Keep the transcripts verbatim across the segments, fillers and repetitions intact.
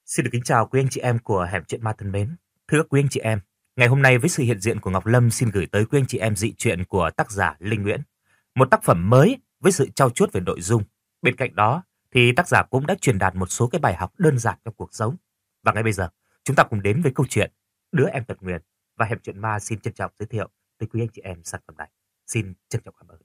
Xin được kính chào quý anh chị em của Hẻm Chuyện Ma thân mến. Thưa quý anh chị em, ngày hôm nay với sự hiện diện của Ngọc Lâm xin gửi tới quý anh chị em dị truyện của tác giả Linh Nguyễn. Một tác phẩm mới với sự trau chuốt về nội dung. Bên cạnh đó thì tác giả cũng đã truyền đạt một số cái bài học đơn giản trong cuộc sống. Và ngay bây giờ, chúng ta cùng đến với câu chuyện Đứa em tật nguyền, và Hẻm Chuyện Ma xin trân trọng giới thiệu tới quý anh chị em sản phẩm này. Xin trân trọng cảm ơn.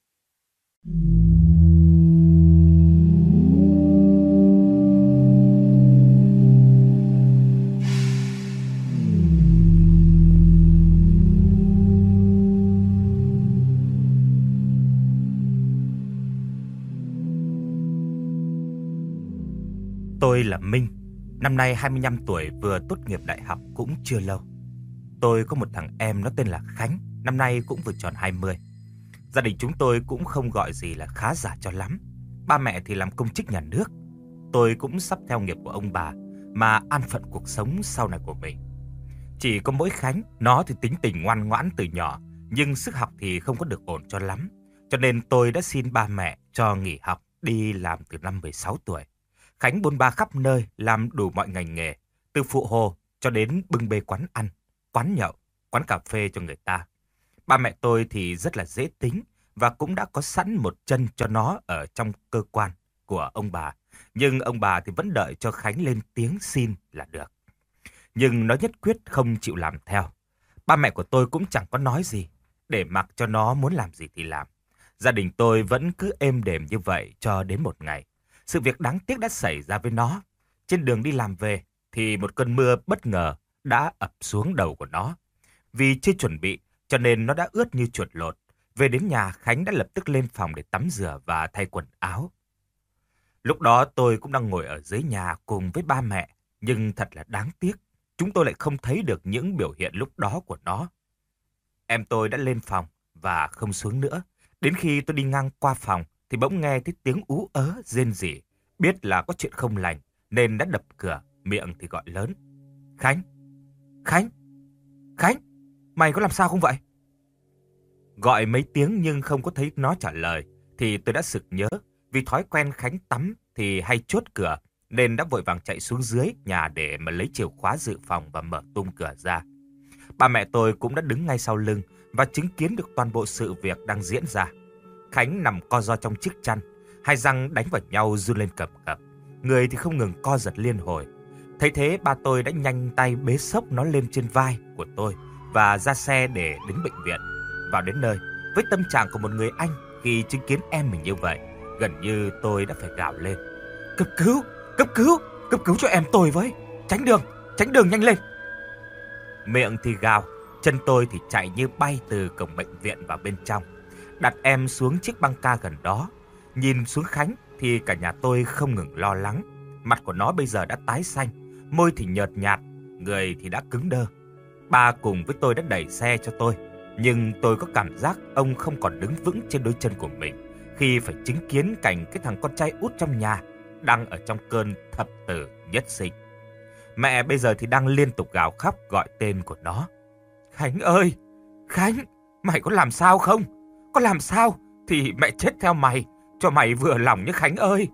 Tôi là Minh, năm nay hai mươi lăm tuổi, vừa tốt nghiệp đại học cũng chưa lâu. Tôi có một thằng em nó tên là Khánh, năm nay cũng vừa tròn hai mươi. Gia đình chúng tôi cũng không gọi gì là khá giả cho lắm. Ba mẹ thì làm công chức nhà nước. Tôi cũng sắp theo nghiệp của ông bà mà an phận cuộc sống sau này của mình. Chỉ có mỗi Khánh, nó thì tính tình ngoan ngoãn từ nhỏ, nhưng sức học thì không có được ổn cho lắm. Cho nên tôi đã xin ba mẹ cho nghỉ học đi làm từ năm mười sáu tuổi. Khánh bôn ba khắp nơi, làm đủ mọi ngành nghề, từ phụ hồ cho đến bưng bê quán ăn, quán nhậu, quán cà phê cho người ta. Ba mẹ tôi thì rất là dễ tính và cũng đã có sẵn một chân cho nó ở trong cơ quan của ông bà. Nhưng ông bà thì vẫn đợi cho Khánh lên tiếng xin là được. Nhưng nó nhất quyết không chịu làm theo. Ba mẹ của tôi cũng chẳng có nói gì, để mặc cho nó muốn làm gì thì làm. Gia đình tôi vẫn cứ êm đềm như vậy cho đến một ngày. Sự việc đáng tiếc đã xảy ra với nó. Trên đường đi làm về thì một cơn mưa bất ngờ đã ập xuống đầu của nó. Vì chưa chuẩn bị cho nên nó đã ướt như chuột lột. Về đến nhà, Khánh đã lập tức lên phòng để tắm rửa và thay quần áo. Lúc đó tôi cũng đang ngồi ở dưới nhà cùng với ba mẹ. Nhưng thật là đáng tiếc, chúng tôi lại không thấy được những biểu hiện lúc đó của nó. Em tôi đã lên phòng và không xuống nữa. Đến khi tôi đi ngang qua phòng thì bỗng nghe thấy tiếng ú ớ rên rỉ, biết là có chuyện không lành nên đã đập cửa, miệng thì gọi lớn. Khánh! Khánh! Khánh! Mày có làm sao không vậy? Gọi mấy tiếng nhưng không có thấy nó trả lời thì tôi đã sực nhớ, vì thói quen Khánh tắm thì hay chốt cửa nên đã vội vàng chạy xuống dưới nhà để mà lấy chìa khóa dự phòng và mở tung cửa ra. Ba mẹ tôi cũng đã đứng ngay sau lưng và chứng kiến được toàn bộ sự việc đang diễn ra. Khánh nằm co ro trong chiếc chăn, hai răng đánh vào nhau run lên cầm cập, người thì không ngừng co giật liên hồi. Thấy thế, ba tôi đã nhanh tay bế xốc nó lên trên vai của tôi và ra xe để đến bệnh viện. Vào đến nơi, với tâm trạng của một người anh khi chứng kiến em mình như vậy, gần như tôi đã phải gào lên. Cấp cứu! Cấp cứu! Cấp cứu cho em tôi với! Tránh đường! Tránh đường nhanh lên! Miệng thì gào, chân tôi thì chạy như bay từ cổng bệnh viện vào bên trong. Đặt em xuống chiếc băng ca gần đó. Nhìn xuống Khánh thì cả nhà tôi không ngừng lo lắng. Mặt của nó bây giờ đã tái xanh, môi thì nhợt nhạt, người thì đã cứng đơ. Ba cùng với tôi đã đẩy xe cho tôi, nhưng tôi có cảm giác ông không còn đứng vững trên đôi chân của mình khi phải chứng kiến cảnh cái thằng con trai út trong nhà đang ở trong cơn thập tử nhất sinh. Mẹ bây giờ thì đang liên tục gào khóc gọi tên của nó. Khánh ơi! Khánh! Mày có làm sao không? Có làm sao thì mẹ chết theo mày, cho mày vừa lòng nhé Khánh ơi!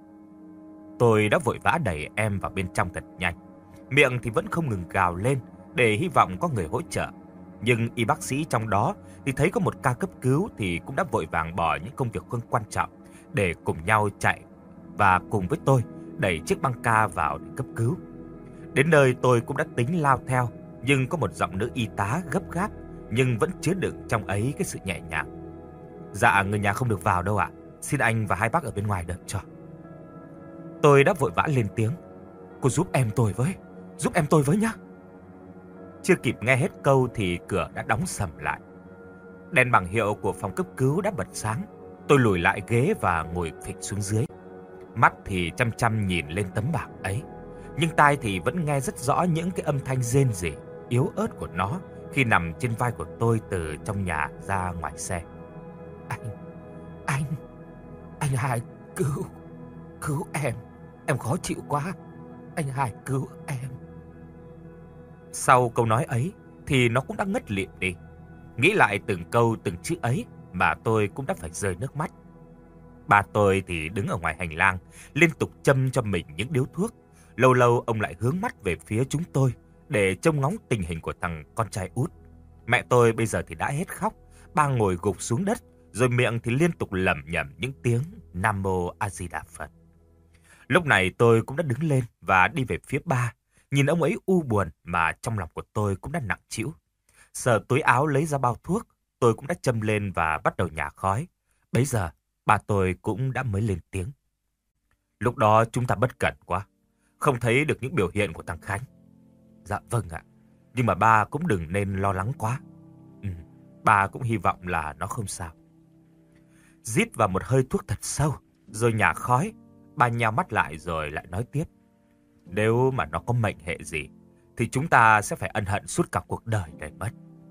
Tôi đã vội vã đẩy em vào bên trong thật nhanh. Miệng thì vẫn không ngừng gào lên để hy vọng có người hỗ trợ. Nhưng y bác sĩ trong đó thì thấy có một ca cấp cứu thì cũng đã vội vàng bỏ những công việc không quan trọng để cùng nhau chạy và cùng với tôi đẩy chiếc băng ca vào để cấp cứu. Đến nơi tôi cũng đã tính lao theo, nhưng có một giọng nữ y tá gấp gáp nhưng vẫn chứa đựng trong ấy cái sự nhẹ nhàng. Dạ, người nhà không được vào đâu ạ. Xin anh và hai bác ở bên ngoài đợi cho. Tôi đã vội vã lên tiếng. Cô giúp em tôi với, giúp em tôi với nhá. Chưa kịp nghe hết câu thì cửa đã đóng sầm lại. Đèn bảng hiệu của phòng cấp cứu đã bật sáng. Tôi lùi lại ghế và ngồi phịch xuống dưới. Mắt thì chăm chăm nhìn lên tấm bảng ấy, nhưng tai thì vẫn nghe rất rõ những cái âm thanh rên rỉ yếu ớt của nó khi nằm trên vai của tôi từ trong nhà ra ngoài xe. Anh, anh, anh Hải cứu, cứu em, em khó chịu quá, anh Hải cứu em. Sau câu nói ấy thì nó cũng đã ngất lịm đi. Nghĩ lại từng câu từng chữ ấy mà tôi cũng đã phải rơi nước mắt. Ba tôi thì đứng ở ngoài hành lang liên tục châm cho mình những điếu thuốc. Lâu lâu ông lại hướng mắt về phía chúng tôi để trông ngóng tình hình của thằng con trai út. Mẹ tôi bây giờ thì đã hết khóc, ba ngồi gục xuống đất, rồi miệng thì liên tục lẩm nhẩm những tiếng Nam Mô A Di Đà Phật. Lúc này tôi cũng đã đứng lên và đi về phía ba. Nhìn ông ấy u buồn mà trong lòng của tôi cũng đã nặng trĩu. Sờ túi áo lấy ra bao thuốc, tôi cũng đã châm lên và bắt đầu nhả khói. Bấy giờ, ba tôi cũng đã mới lên tiếng. Lúc đó chúng ta bất cẩn quá, không thấy được những biểu hiện của thằng Khánh. Dạ vâng ạ, nhưng mà ba cũng đừng nên lo lắng quá. Ừ, ba cũng hy vọng là nó không sao. Rít vào một hơi thuốc thật sâu, rồi nhả khói. Ba nheo mắt lại rồi lại nói tiếp. Nếu mà nó có mệnh hệ gì, thì chúng ta sẽ phải ân hận suốt cả cuộc đời này mất.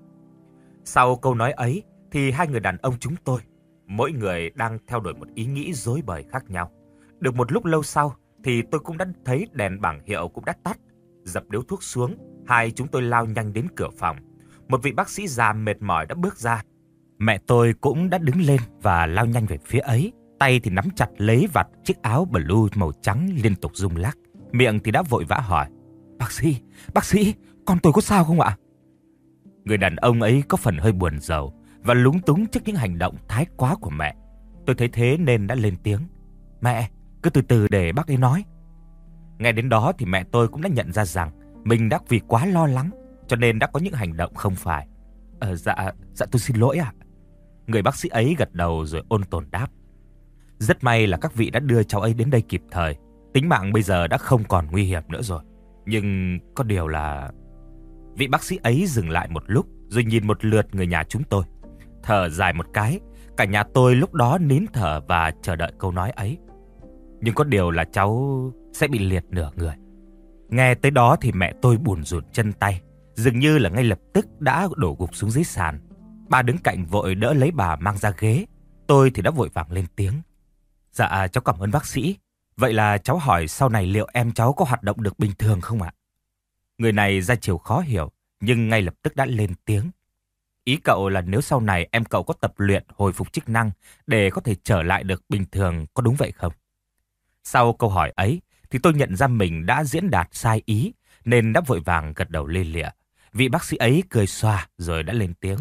Sau câu nói ấy, thì hai người đàn ông chúng tôi, mỗi người đang theo đuổi một ý nghĩ rối bời khác nhau. Được một lúc lâu sau, thì tôi cũng đã thấy đèn bảng hiệu cũng đã tắt. Dập điếu thuốc xuống, hai chúng tôi lao nhanh đến cửa phòng. Một vị bác sĩ già mệt mỏi đã bước ra. Mẹ tôi cũng đã đứng lên và lao nhanh về phía ấy. Tay thì nắm chặt lấy vạt chiếc áo blue màu trắng liên tục rung lắc. Miệng thì đã vội vã hỏi. Bác sĩ, bác sĩ, con tôi có sao không ạ? Người đàn ông ấy có phần hơi buồn rầu và lúng túng trước những hành động thái quá của mẹ. Tôi thấy thế nên đã lên tiếng. Mẹ, cứ từ từ để bác ấy nói. Nghe đến đó thì mẹ tôi cũng đã nhận ra rằng mình đã vì quá lo lắng cho nên đã có những hành động không phải. Ờ, dạ, dạ tôi xin lỗi ạ. Người bác sĩ ấy gật đầu rồi ôn tồn đáp. Rất may là các vị đã đưa cháu ấy đến đây kịp thời. Tính mạng bây giờ đã không còn nguy hiểm nữa rồi. Nhưng có điều là... Vị bác sĩ ấy dừng lại một lúc rồi nhìn một lượt người nhà chúng tôi. Thở dài một cái. Cả nhà tôi lúc đó nín thở và chờ đợi câu nói ấy. Nhưng có điều là cháu sẽ bị liệt nửa người. Nghe tới đó thì mẹ tôi bủn rủn chân tay. Dường như là ngay lập tức đã đổ gục xuống dưới sàn. Ba đứng cạnh vội đỡ lấy bà mang ra ghế. Tôi thì đã vội vàng lên tiếng. Dạ cháu cảm ơn bác sĩ. Vậy là cháu hỏi sau này liệu em cháu có hoạt động được bình thường không ạ? Người này ra chiều khó hiểu, nhưng ngay lập tức đã lên tiếng. Ý cậu là nếu sau này em cậu có tập luyện hồi phục chức năng để có thể trở lại được bình thường, có đúng vậy không? Sau câu hỏi ấy thì tôi nhận ra mình đã diễn đạt sai ý nên đã vội vàng gật đầu lia lịa. Vị bác sĩ ấy cười xòa rồi đã lên tiếng.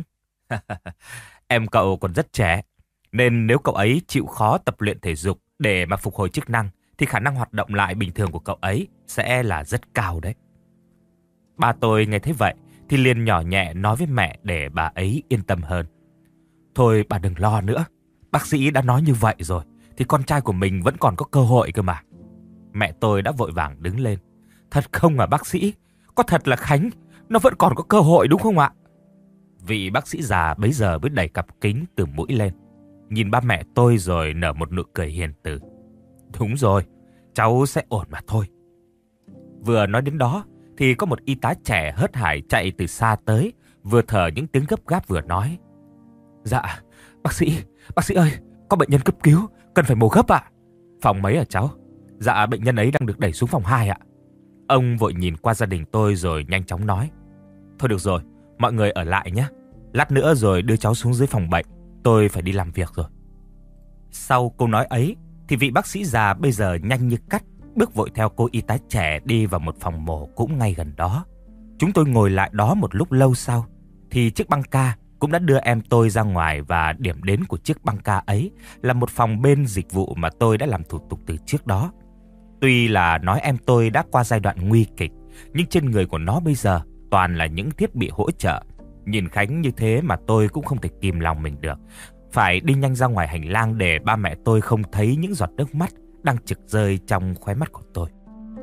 Em cậu còn rất trẻ, nên nếu cậu ấy chịu khó tập luyện thể dục để mà phục hồi chức năng thì khả năng hoạt động lại bình thường của cậu ấy sẽ là rất cao đấy. Ba tôi nghe thấy vậy thì liền nhỏ nhẹ nói với mẹ để bà ấy yên tâm hơn. Thôi bà đừng lo nữa, bác sĩ đã nói như vậy rồi thì con trai của mình vẫn còn có cơ hội cơ mà. Mẹ tôi đã vội vàng đứng lên. Thật không à bác sĩ? Có thật là Khánh nó vẫn còn có cơ hội đúng không ạ? Vị bác sĩ già bấy giờ mới đẩy cặp kính từ mũi lên, nhìn ba mẹ tôi rồi nở một nụ cười hiền từ. Đúng rồi, cháu sẽ ổn mà thôi. Vừa nói đến đó thì có một y tá trẻ hớt hải chạy từ xa tới, vừa thở những tiếng gấp gáp vừa nói. Dạ, bác sĩ, bác sĩ ơi, có bệnh nhân cấp cứu, cần phải mổ gấp ạ. Phòng mấy hả cháu? Dạ, bệnh nhân ấy đang được đẩy xuống phòng hai ạ. Ông vội nhìn qua gia đình tôi rồi nhanh chóng nói. Thôi được rồi, mọi người ở lại nhé. Lát nữa rồi đưa cháu xuống dưới phòng bệnh, tôi phải đi làm việc rồi. Sau câu nói ấy thì vị bác sĩ già bây giờ nhanh như cắt bước vội theo cô y tá trẻ đi vào một phòng mổ cũng ngay gần đó. Chúng tôi ngồi lại đó một lúc lâu sau thì chiếc băng ca cũng đã đưa em tôi ra ngoài, và điểm đến của chiếc băng ca ấy là một phòng bên dịch vụ mà tôi đã làm thủ tục từ trước đó. Tuy là nói em tôi đã qua giai đoạn nguy kịch, nhưng trên người của nó bây giờ toàn là những thiết bị hỗ trợ. Nhìn Khánh như thế mà tôi cũng không thể kìm lòng mình được, phải đi nhanh ra ngoài hành lang để ba mẹ tôi không thấy những giọt nước mắt đang trực rơi trong khóe mắt của tôi.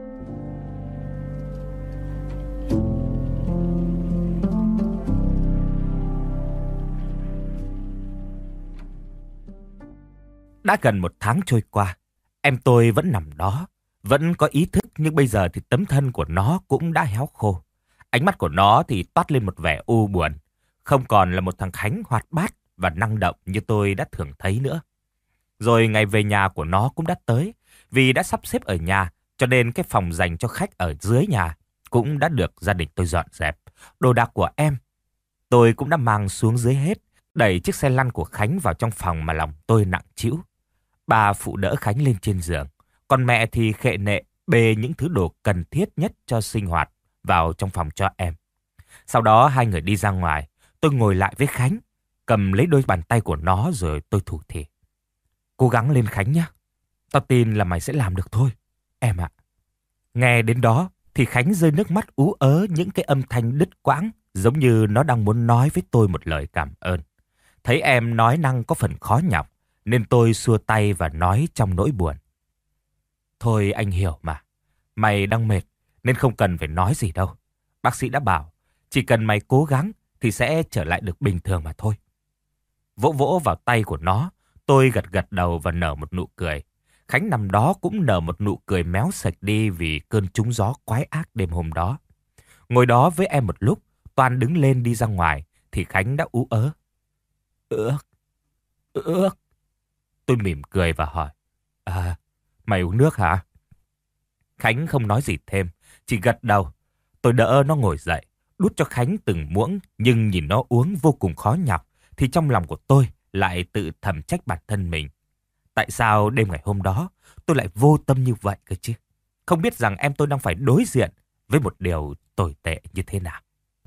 Đã gần một tháng trôi qua, em tôi vẫn nằm đó, vẫn có ý thức, nhưng bây giờ thì tấm thân của nó cũng đã héo khô. Ánh mắt của nó thì toát lên một vẻ u buồn, không còn là một thằng Khánh hoạt bát và năng động như tôi đã thường thấy nữa. Rồi ngày về nhà của nó cũng đã tới, vì đã sắp xếp ở nhà cho nên cái phòng dành cho khách ở dưới nhà cũng đã được gia đình tôi dọn dẹp. Đồ đạc của em tôi cũng đã mang xuống dưới hết, đẩy chiếc xe lăn của Khánh vào trong phòng mà lòng tôi nặng trĩu. Bà phụ đỡ Khánh lên trên giường, còn mẹ thì khệ nệ bê những thứ đồ cần thiết nhất cho sinh hoạt vào trong phòng cho em. Sau đó hai người đi ra ngoài, tôi ngồi lại với Khánh, cầm lấy đôi bàn tay của nó rồi tôi thủ thỉ. Cố gắng lên Khánh nhé. Tao tin là mày sẽ làm được thôi, em ạ. Nghe đến đó thì Khánh rơi nước mắt ú ớ những cái âm thanh đứt quãng, giống như nó đang muốn nói với tôi một lời cảm ơn. Thấy em nói năng có phần khó nhọc, nên tôi xua tay và nói trong nỗi buồn. Thôi anh hiểu mà, mày đang mệt nên không cần phải nói gì đâu. Bác sĩ đã bảo, chỉ cần mày cố gắng thì sẽ trở lại được bình thường mà thôi. Vỗ vỗ vào tay của nó, tôi gật gật đầu và nở một nụ cười. Khánh nằm đó cũng nở một nụ cười méo sạch đi vì cơn trúng gió quái ác đêm hôm đó. Ngồi đó với em một lúc, Toàn đứng lên đi ra ngoài, thì Khánh đã ú ớ. Ước, ước. Tôi mỉm cười và hỏi, à, mày uống nước hả? Khánh không nói gì thêm, chỉ gật đầu. Tôi đỡ nó ngồi dậy, đút cho Khánh từng muỗng, nhưng nhìn nó uống vô cùng khó nhọc, thì trong lòng của tôi lại tự thầm trách bản thân mình. Tại sao đêm ngày hôm đó tôi lại vô tâm như vậy cơ chứ? Không biết rằng em tôi đang phải đối diện với một điều tồi tệ như thế nào.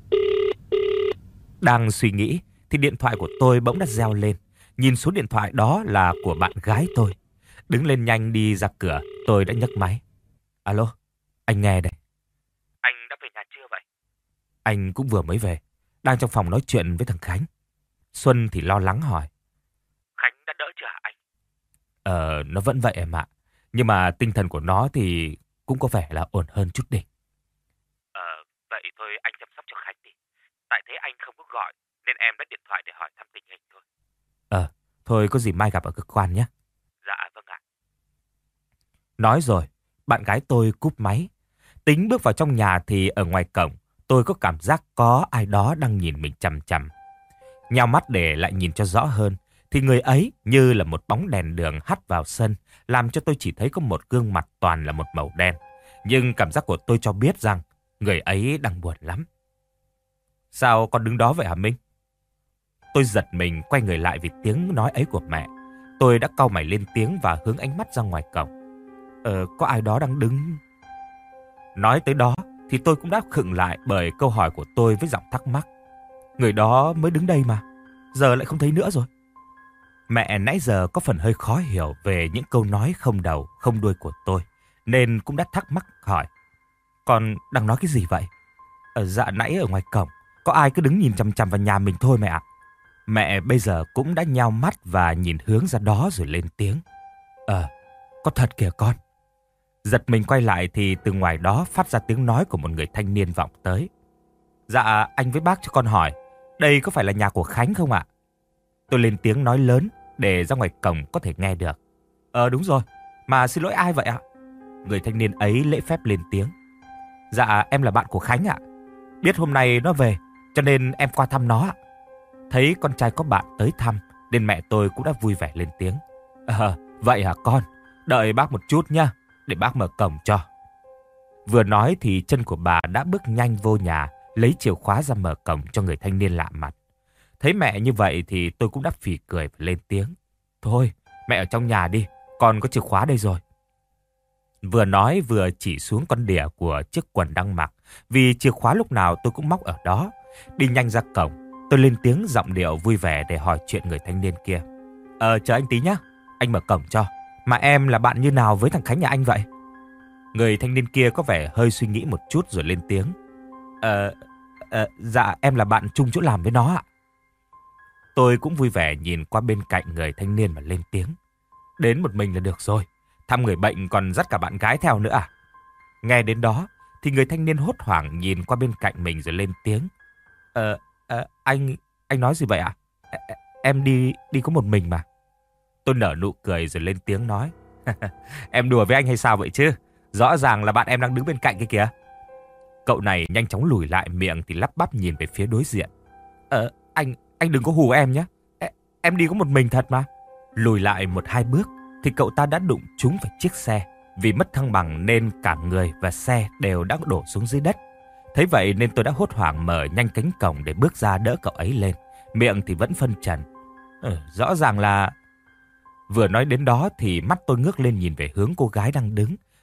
Đang suy nghĩ thì điện thoại của tôi bỗng đã reo lên. Nhìn số điện thoại đó là của bạn gái tôi. Đứng lên nhanh đi ra cửa, tôi đã nhấc máy. Alo, anh nghe đây. Anh đã về nhà chưa vậy? Anh cũng vừa mới về, đang trong phòng nói chuyện với thằng Khánh. Xuân thì lo lắng hỏi. Khánh đã đỡ chưa hả anh? Ờ, nó vẫn vậy em ạ. Nhưng mà tinh thần của nó thì cũng có vẻ là ổn hơn chút đỉnh. Ờ, vậy thôi anh chăm sóc cho Khánh đi. Tại thế anh không có gọi, nên em đã điện thoại để hỏi thăm tình hình thôi. Ờ, thôi có gì mai gặp ở cơ quan nhé. Dạ, vâng ạ. Nói rồi, bạn gái tôi cúp máy. Tính bước vào trong nhà thì ở ngoài cổng, tôi có cảm giác có ai đó đang nhìn mình chằm chằm. Nhao mắt để lại nhìn cho rõ hơn, thì người ấy như là một bóng đèn đường hắt vào sân, làm cho tôi chỉ thấy có một gương mặt toàn là một màu đen. Nhưng cảm giác của tôi cho biết rằng người ấy đang buồn lắm. Sao con đứng đó vậy hả Minh? Tôi giật mình quay người lại vì tiếng nói ấy của mẹ. Tôi đã cau mày lên tiếng và hướng ánh mắt ra ngoài cổng. Ờ, có ai đó đang đứng... Nói tới đó thì tôi cũng đã khựng lại bởi câu hỏi của tôi với giọng thắc mắc. Người đó mới đứng đây mà, giờ lại không thấy nữa rồi. Mẹ nãy giờ có phần hơi khó hiểu về những câu nói không đầu, không đuôi của tôi, nên cũng đã thắc mắc hỏi. Con đang nói cái gì vậy? Ở dạ nãy ở ngoài cổng, có ai cứ đứng nhìn chằm chằm vào nhà mình thôi mẹ ạ. Mẹ bây giờ cũng đã nhao mắt và nhìn hướng ra đó rồi lên tiếng. Ờ, có thật kìa con. Giật mình quay lại thì từ ngoài đó phát ra tiếng nói của một người thanh niên vọng tới. Dạ, anh với bác cho con hỏi, đây có phải là nhà của Khánh không ạ? Tôi lên tiếng nói lớn để ra ngoài cổng có thể nghe được. Ờ đúng rồi, mà xin lỗi ai vậy ạ? Người thanh niên ấy lễ phép lên tiếng. Dạ, em là bạn của Khánh ạ. Biết hôm nay nó về, cho nên em qua thăm nó ạ. Thấy con trai có bạn tới thăm, nên mẹ tôi cũng đã vui vẻ lên tiếng. Ờ, vậy hả con? Đợi bác một chút nha, để bác mở cổng cho. Vừa nói thì chân của bà đã bước nhanh vô nhà, lấy chìa khóa ra mở cổng cho người thanh niên lạ mặt. Thấy mẹ như vậy thì tôi cũng đã phì cười và lên tiếng. Thôi, mẹ ở trong nhà đi, con có chìa khóa đây rồi. Vừa nói vừa chỉ xuống con đỉa của chiếc quần đang mặc, vì chìa khóa lúc nào tôi cũng móc ở đó. Đi nhanh ra cổng, tôi lên tiếng giọng điệu vui vẻ để hỏi chuyện người thanh niên kia. Ờ, chờ anh tí nhá, anh mở cổng cho. Mà em là bạn như nào với thằng Khánh nhà anh vậy? Người thanh niên kia có vẻ hơi suy nghĩ một chút rồi lên tiếng. Ờ, ờ dạ em là bạn chung chỗ làm với nó ạ. Tôi cũng vui vẻ nhìn qua bên cạnh người thanh niên mà lên tiếng. Đến một mình là được rồi, thăm người bệnh còn dắt cả bạn gái theo nữa à? Nghe đến đó thì người thanh niên hốt hoảng nhìn qua bên cạnh mình rồi lên tiếng. Ờ, ờ anh, anh nói gì vậy ạ? À? Em đi, đi có một mình mà. Tôi nở nụ cười rồi lên tiếng nói. Em đùa với anh hay sao vậy chứ? Rõ ràng là bạn em đang đứng bên cạnh kia kìa. Cậu này nhanh chóng lùi lại, miệng thì lắp bắp nhìn về phía đối diện. Ờ, anh, anh đừng có hù em nhé. Em đi có một mình thật mà. Lùi lại một hai bước thì cậu ta đã đụng trúng phải chiếc xe. Vì mất thăng bằng nên cả người và xe đều đã đổ xuống dưới đất. Thấy vậy nên tôi đã hốt hoảng mở nhanh cánh cổng để bước ra đỡ cậu ấy lên. Miệng thì vẫn phân trần. Ừ, rõ ràng là... Vừa nói đến đó thì mắt tôi ngước lên nhìn về hướng cô gái đang đứng.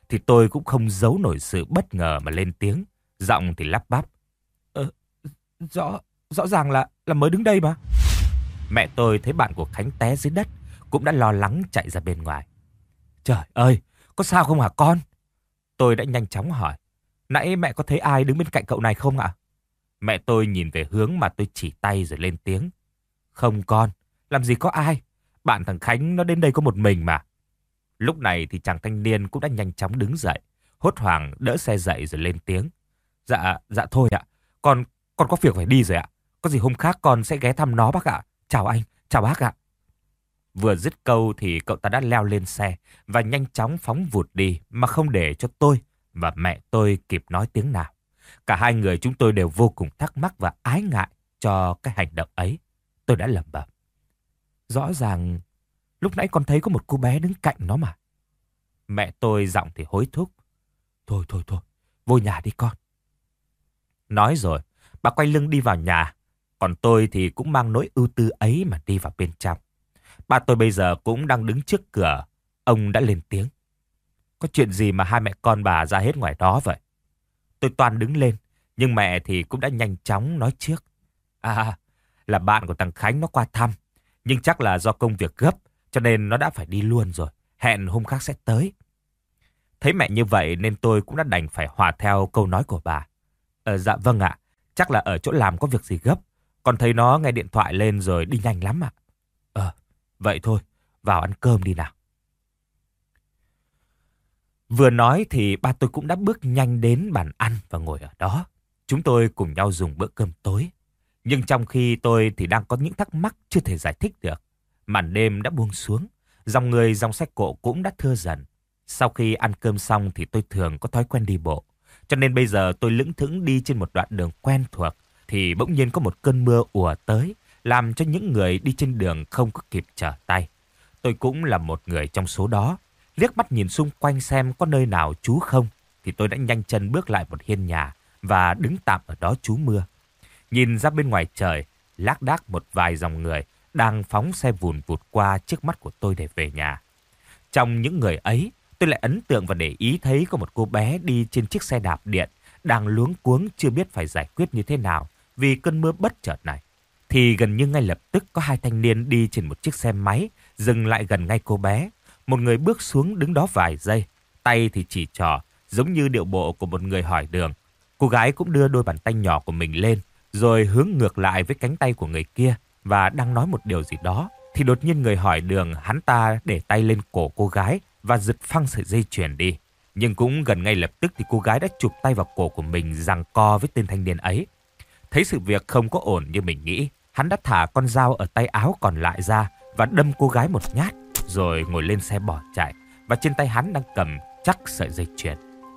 thì tôi cũng không giấu nổi sự bất ngờ mà lên tiếng, giọng thì lắp bắp. Ờ, rõ, rõ ràng là, là mới đứng đây mà. Mẹ tôi thấy bạn của Khánh té dưới đất, cũng đã lo lắng chạy ra bên ngoài. Trời ơi, có sao không hả con? Tôi đã nhanh chóng hỏi. Nãy mẹ có thấy ai đứng bên cạnh cậu này không ạ? Mẹ tôi nhìn về hướng mà tôi chỉ tay rồi lên tiếng. Không con, làm gì có ai. Bạn thằng Khánh nó đến đây có một mình mà. Lúc này thì chàng thanh niên cũng đã nhanh chóng đứng dậy, hốt hoảng đỡ xe dậy rồi lên tiếng. Dạ, dạ thôi ạ. Con, con có việc phải đi rồi ạ. Có gì hôm khác con sẽ ghé thăm nó bác ạ. Chào anh, chào bác ạ. Vừa dứt câu thì cậu ta đã leo lên xe và nhanh chóng phóng vụt đi mà không để cho tôi và mẹ tôi kịp nói tiếng nào. Cả hai người chúng tôi đều vô cùng thắc mắc và ái ngại cho cái hành động ấy. Tôi đã lẩm bẩm. Rõ ràng lúc nãy con thấy có một cô bé đứng cạnh nó mà. Mẹ tôi giọng thì hối thúc. Thôi thôi thôi, vô nhà đi con. Nói rồi, bà quay lưng đi vào nhà. Còn tôi thì cũng mang nỗi ưu tư ấy mà đi vào bên trong. Ba tôi bây giờ cũng đang đứng trước cửa. Ông đã lên tiếng. Có chuyện gì mà hai mẹ con bà ra hết ngoài đó vậy? Tôi toan đứng lên, nhưng mẹ thì cũng đã nhanh chóng nói trước. À, là bạn của thằng Khánh nó qua thăm. Nhưng chắc là do công việc gấp, cho nên nó đã phải đi luôn rồi. Hẹn hôm khác sẽ tới. Thấy mẹ như vậy nên tôi cũng đã đành phải hòa theo câu nói của bà. Ờ, dạ vâng ạ, chắc là ở chỗ làm có việc gì gấp. Con thấy nó nghe điện thoại lên rồi đi nhanh lắm ạ. Ờ, vậy thôi, vào ăn cơm đi nào. Vừa nói thì ba tôi cũng đã bước nhanh đến bàn ăn và ngồi ở đó. Chúng tôi cùng nhau dùng bữa cơm tối. Nhưng trong khi tôi thì đang có những thắc mắc chưa thể giải thích được. Màn đêm đã buông xuống, dòng người dòng xe cộ cũng đã thưa dần. Sau khi ăn cơm xong thì tôi thường có thói quen đi bộ. Cho nên bây giờ tôi lững thững đi trên một đoạn đường quen thuộc thì bỗng nhiên có một cơn mưa ùa tới, làm cho những người đi trên đường không có kịp trở tay. Tôi cũng là một người trong số đó. Liếc mắt nhìn xung quanh xem có nơi nào trú không, thì tôi đã nhanh chân bước lại một hiên nhà và đứng tạm ở đó trú mưa. Nhìn ra bên ngoài trời, lác đác một vài dòng người đang phóng xe vùn vụt qua trước mắt của tôi để về nhà. Trong những người ấy, tôi lại ấn tượng và để ý thấy có một cô bé đi trên chiếc xe đạp điện, đang luống cuống chưa biết phải giải quyết như thế nào vì cơn mưa bất chợt này. Thì gần như ngay lập tức có hai thanh niên đi trên một chiếc xe máy, dừng lại gần ngay cô bé. Một người bước xuống đứng đó vài giây, tay thì chỉ trỏ, giống như điệu bộ của một người hỏi đường. Cô gái cũng đưa đôi bàn tay nhỏ của mình lên, rồi hướng ngược lại với cánh tay của người kia và đang nói một điều gì đó. Thì đột nhiên người hỏi đường hắn ta để tay lên cổ cô gái và giật phăng sợi dây chuyền đi. Nhưng cũng gần ngay lập tức thì cô gái đã chụp tay vào cổ của mình giằng co với tên thanh niên ấy. Thấy sự việc không có ổn như mình nghĩ, hắn đã thả con dao ở tay áo còn lại ra và đâm cô gái một nhát, rồi ngồi lên xe bỏ chạy, và trên tay hắn đang cầm chắc sợi dây chuyền.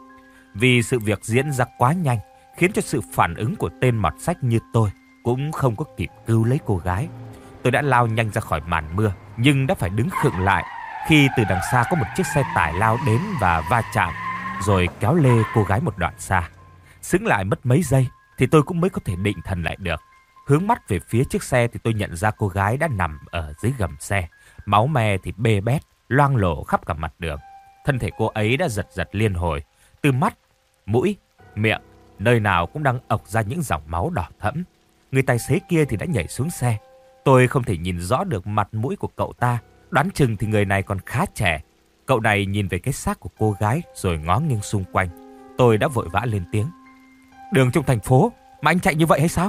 Vì sự việc diễn ra quá nhanh, khiến cho sự phản ứng của tên mọt sách như tôi cũng không có kịp cứu lấy cô gái. Tôi đã lao nhanh ra khỏi màn mưa, nhưng đã phải đứng khựng lại khi từ đằng xa có một chiếc xe tải lao đến và va chạm, rồi kéo lê cô gái một đoạn xa. Sững lại mất mấy giây thì tôi cũng mới có thể định thần lại được. Hướng mắt về phía chiếc xe thì tôi nhận ra cô gái đã nằm ở dưới gầm xe. Máu me thì bê bét, loang lổ khắp cả mặt đường. Thân thể cô ấy đã giật giật liên hồi. Từ mắt, mũi, miệng, nơi nào cũng đang ộc ra những dòng máu đỏ thẫm. Người tài xế kia thì đã nhảy xuống xe. Tôi không thể nhìn rõ được mặt mũi của cậu ta. Đoán chừng thì người này còn khá trẻ. Cậu này nhìn về cái xác của cô gái rồi ngó nghiêng xung quanh. Tôi đã vội vã lên tiếng. Đường trong thành phố mà anh chạy như vậy hay sao?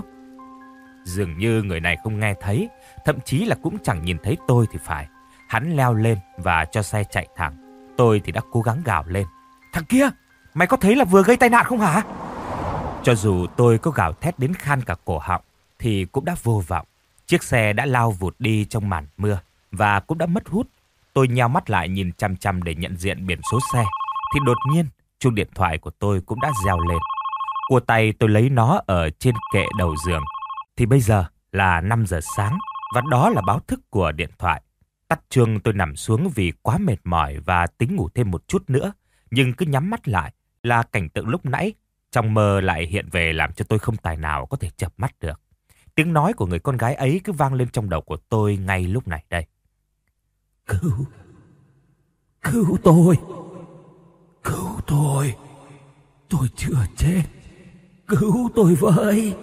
Dường như người này không nghe thấy, thậm chí là cũng chẳng nhìn thấy tôi thì phải. Hắn leo lên và cho xe chạy thẳng. Tôi thì đã cố gắng gào lên. Thằng kia, mày có thấy là vừa gây tai nạn không hả? Cho dù tôi có gào thét đến khan cả cổ họng thì cũng đã vô vọng. Chiếc xe đã lao vụt đi trong màn mưa và cũng đã mất hút. Tôi nheo mắt lại nhìn chăm chăm để nhận diện biển số xe. Thì đột nhiên, chuông điện thoại của tôi cũng đã reo lên. Cua tay tôi lấy nó ở trên kệ đầu giường. Thì bây giờ là năm giờ sáng và đó là báo thức của điện thoại. Tắt chuông tôi nằm xuống vì quá mệt mỏi và tính ngủ thêm một chút nữa. Nhưng cứ nhắm mắt lại là cảnh tượng lúc nãy trong mơ lại hiện về làm cho tôi không tài nào có thể chợp mắt được. Tiếng nói của người con gái ấy cứ vang lên trong đầu của tôi ngay lúc này đây. Cứu, cứu tôi, cứu tôi, tôi chưa chết, cứu tôi với.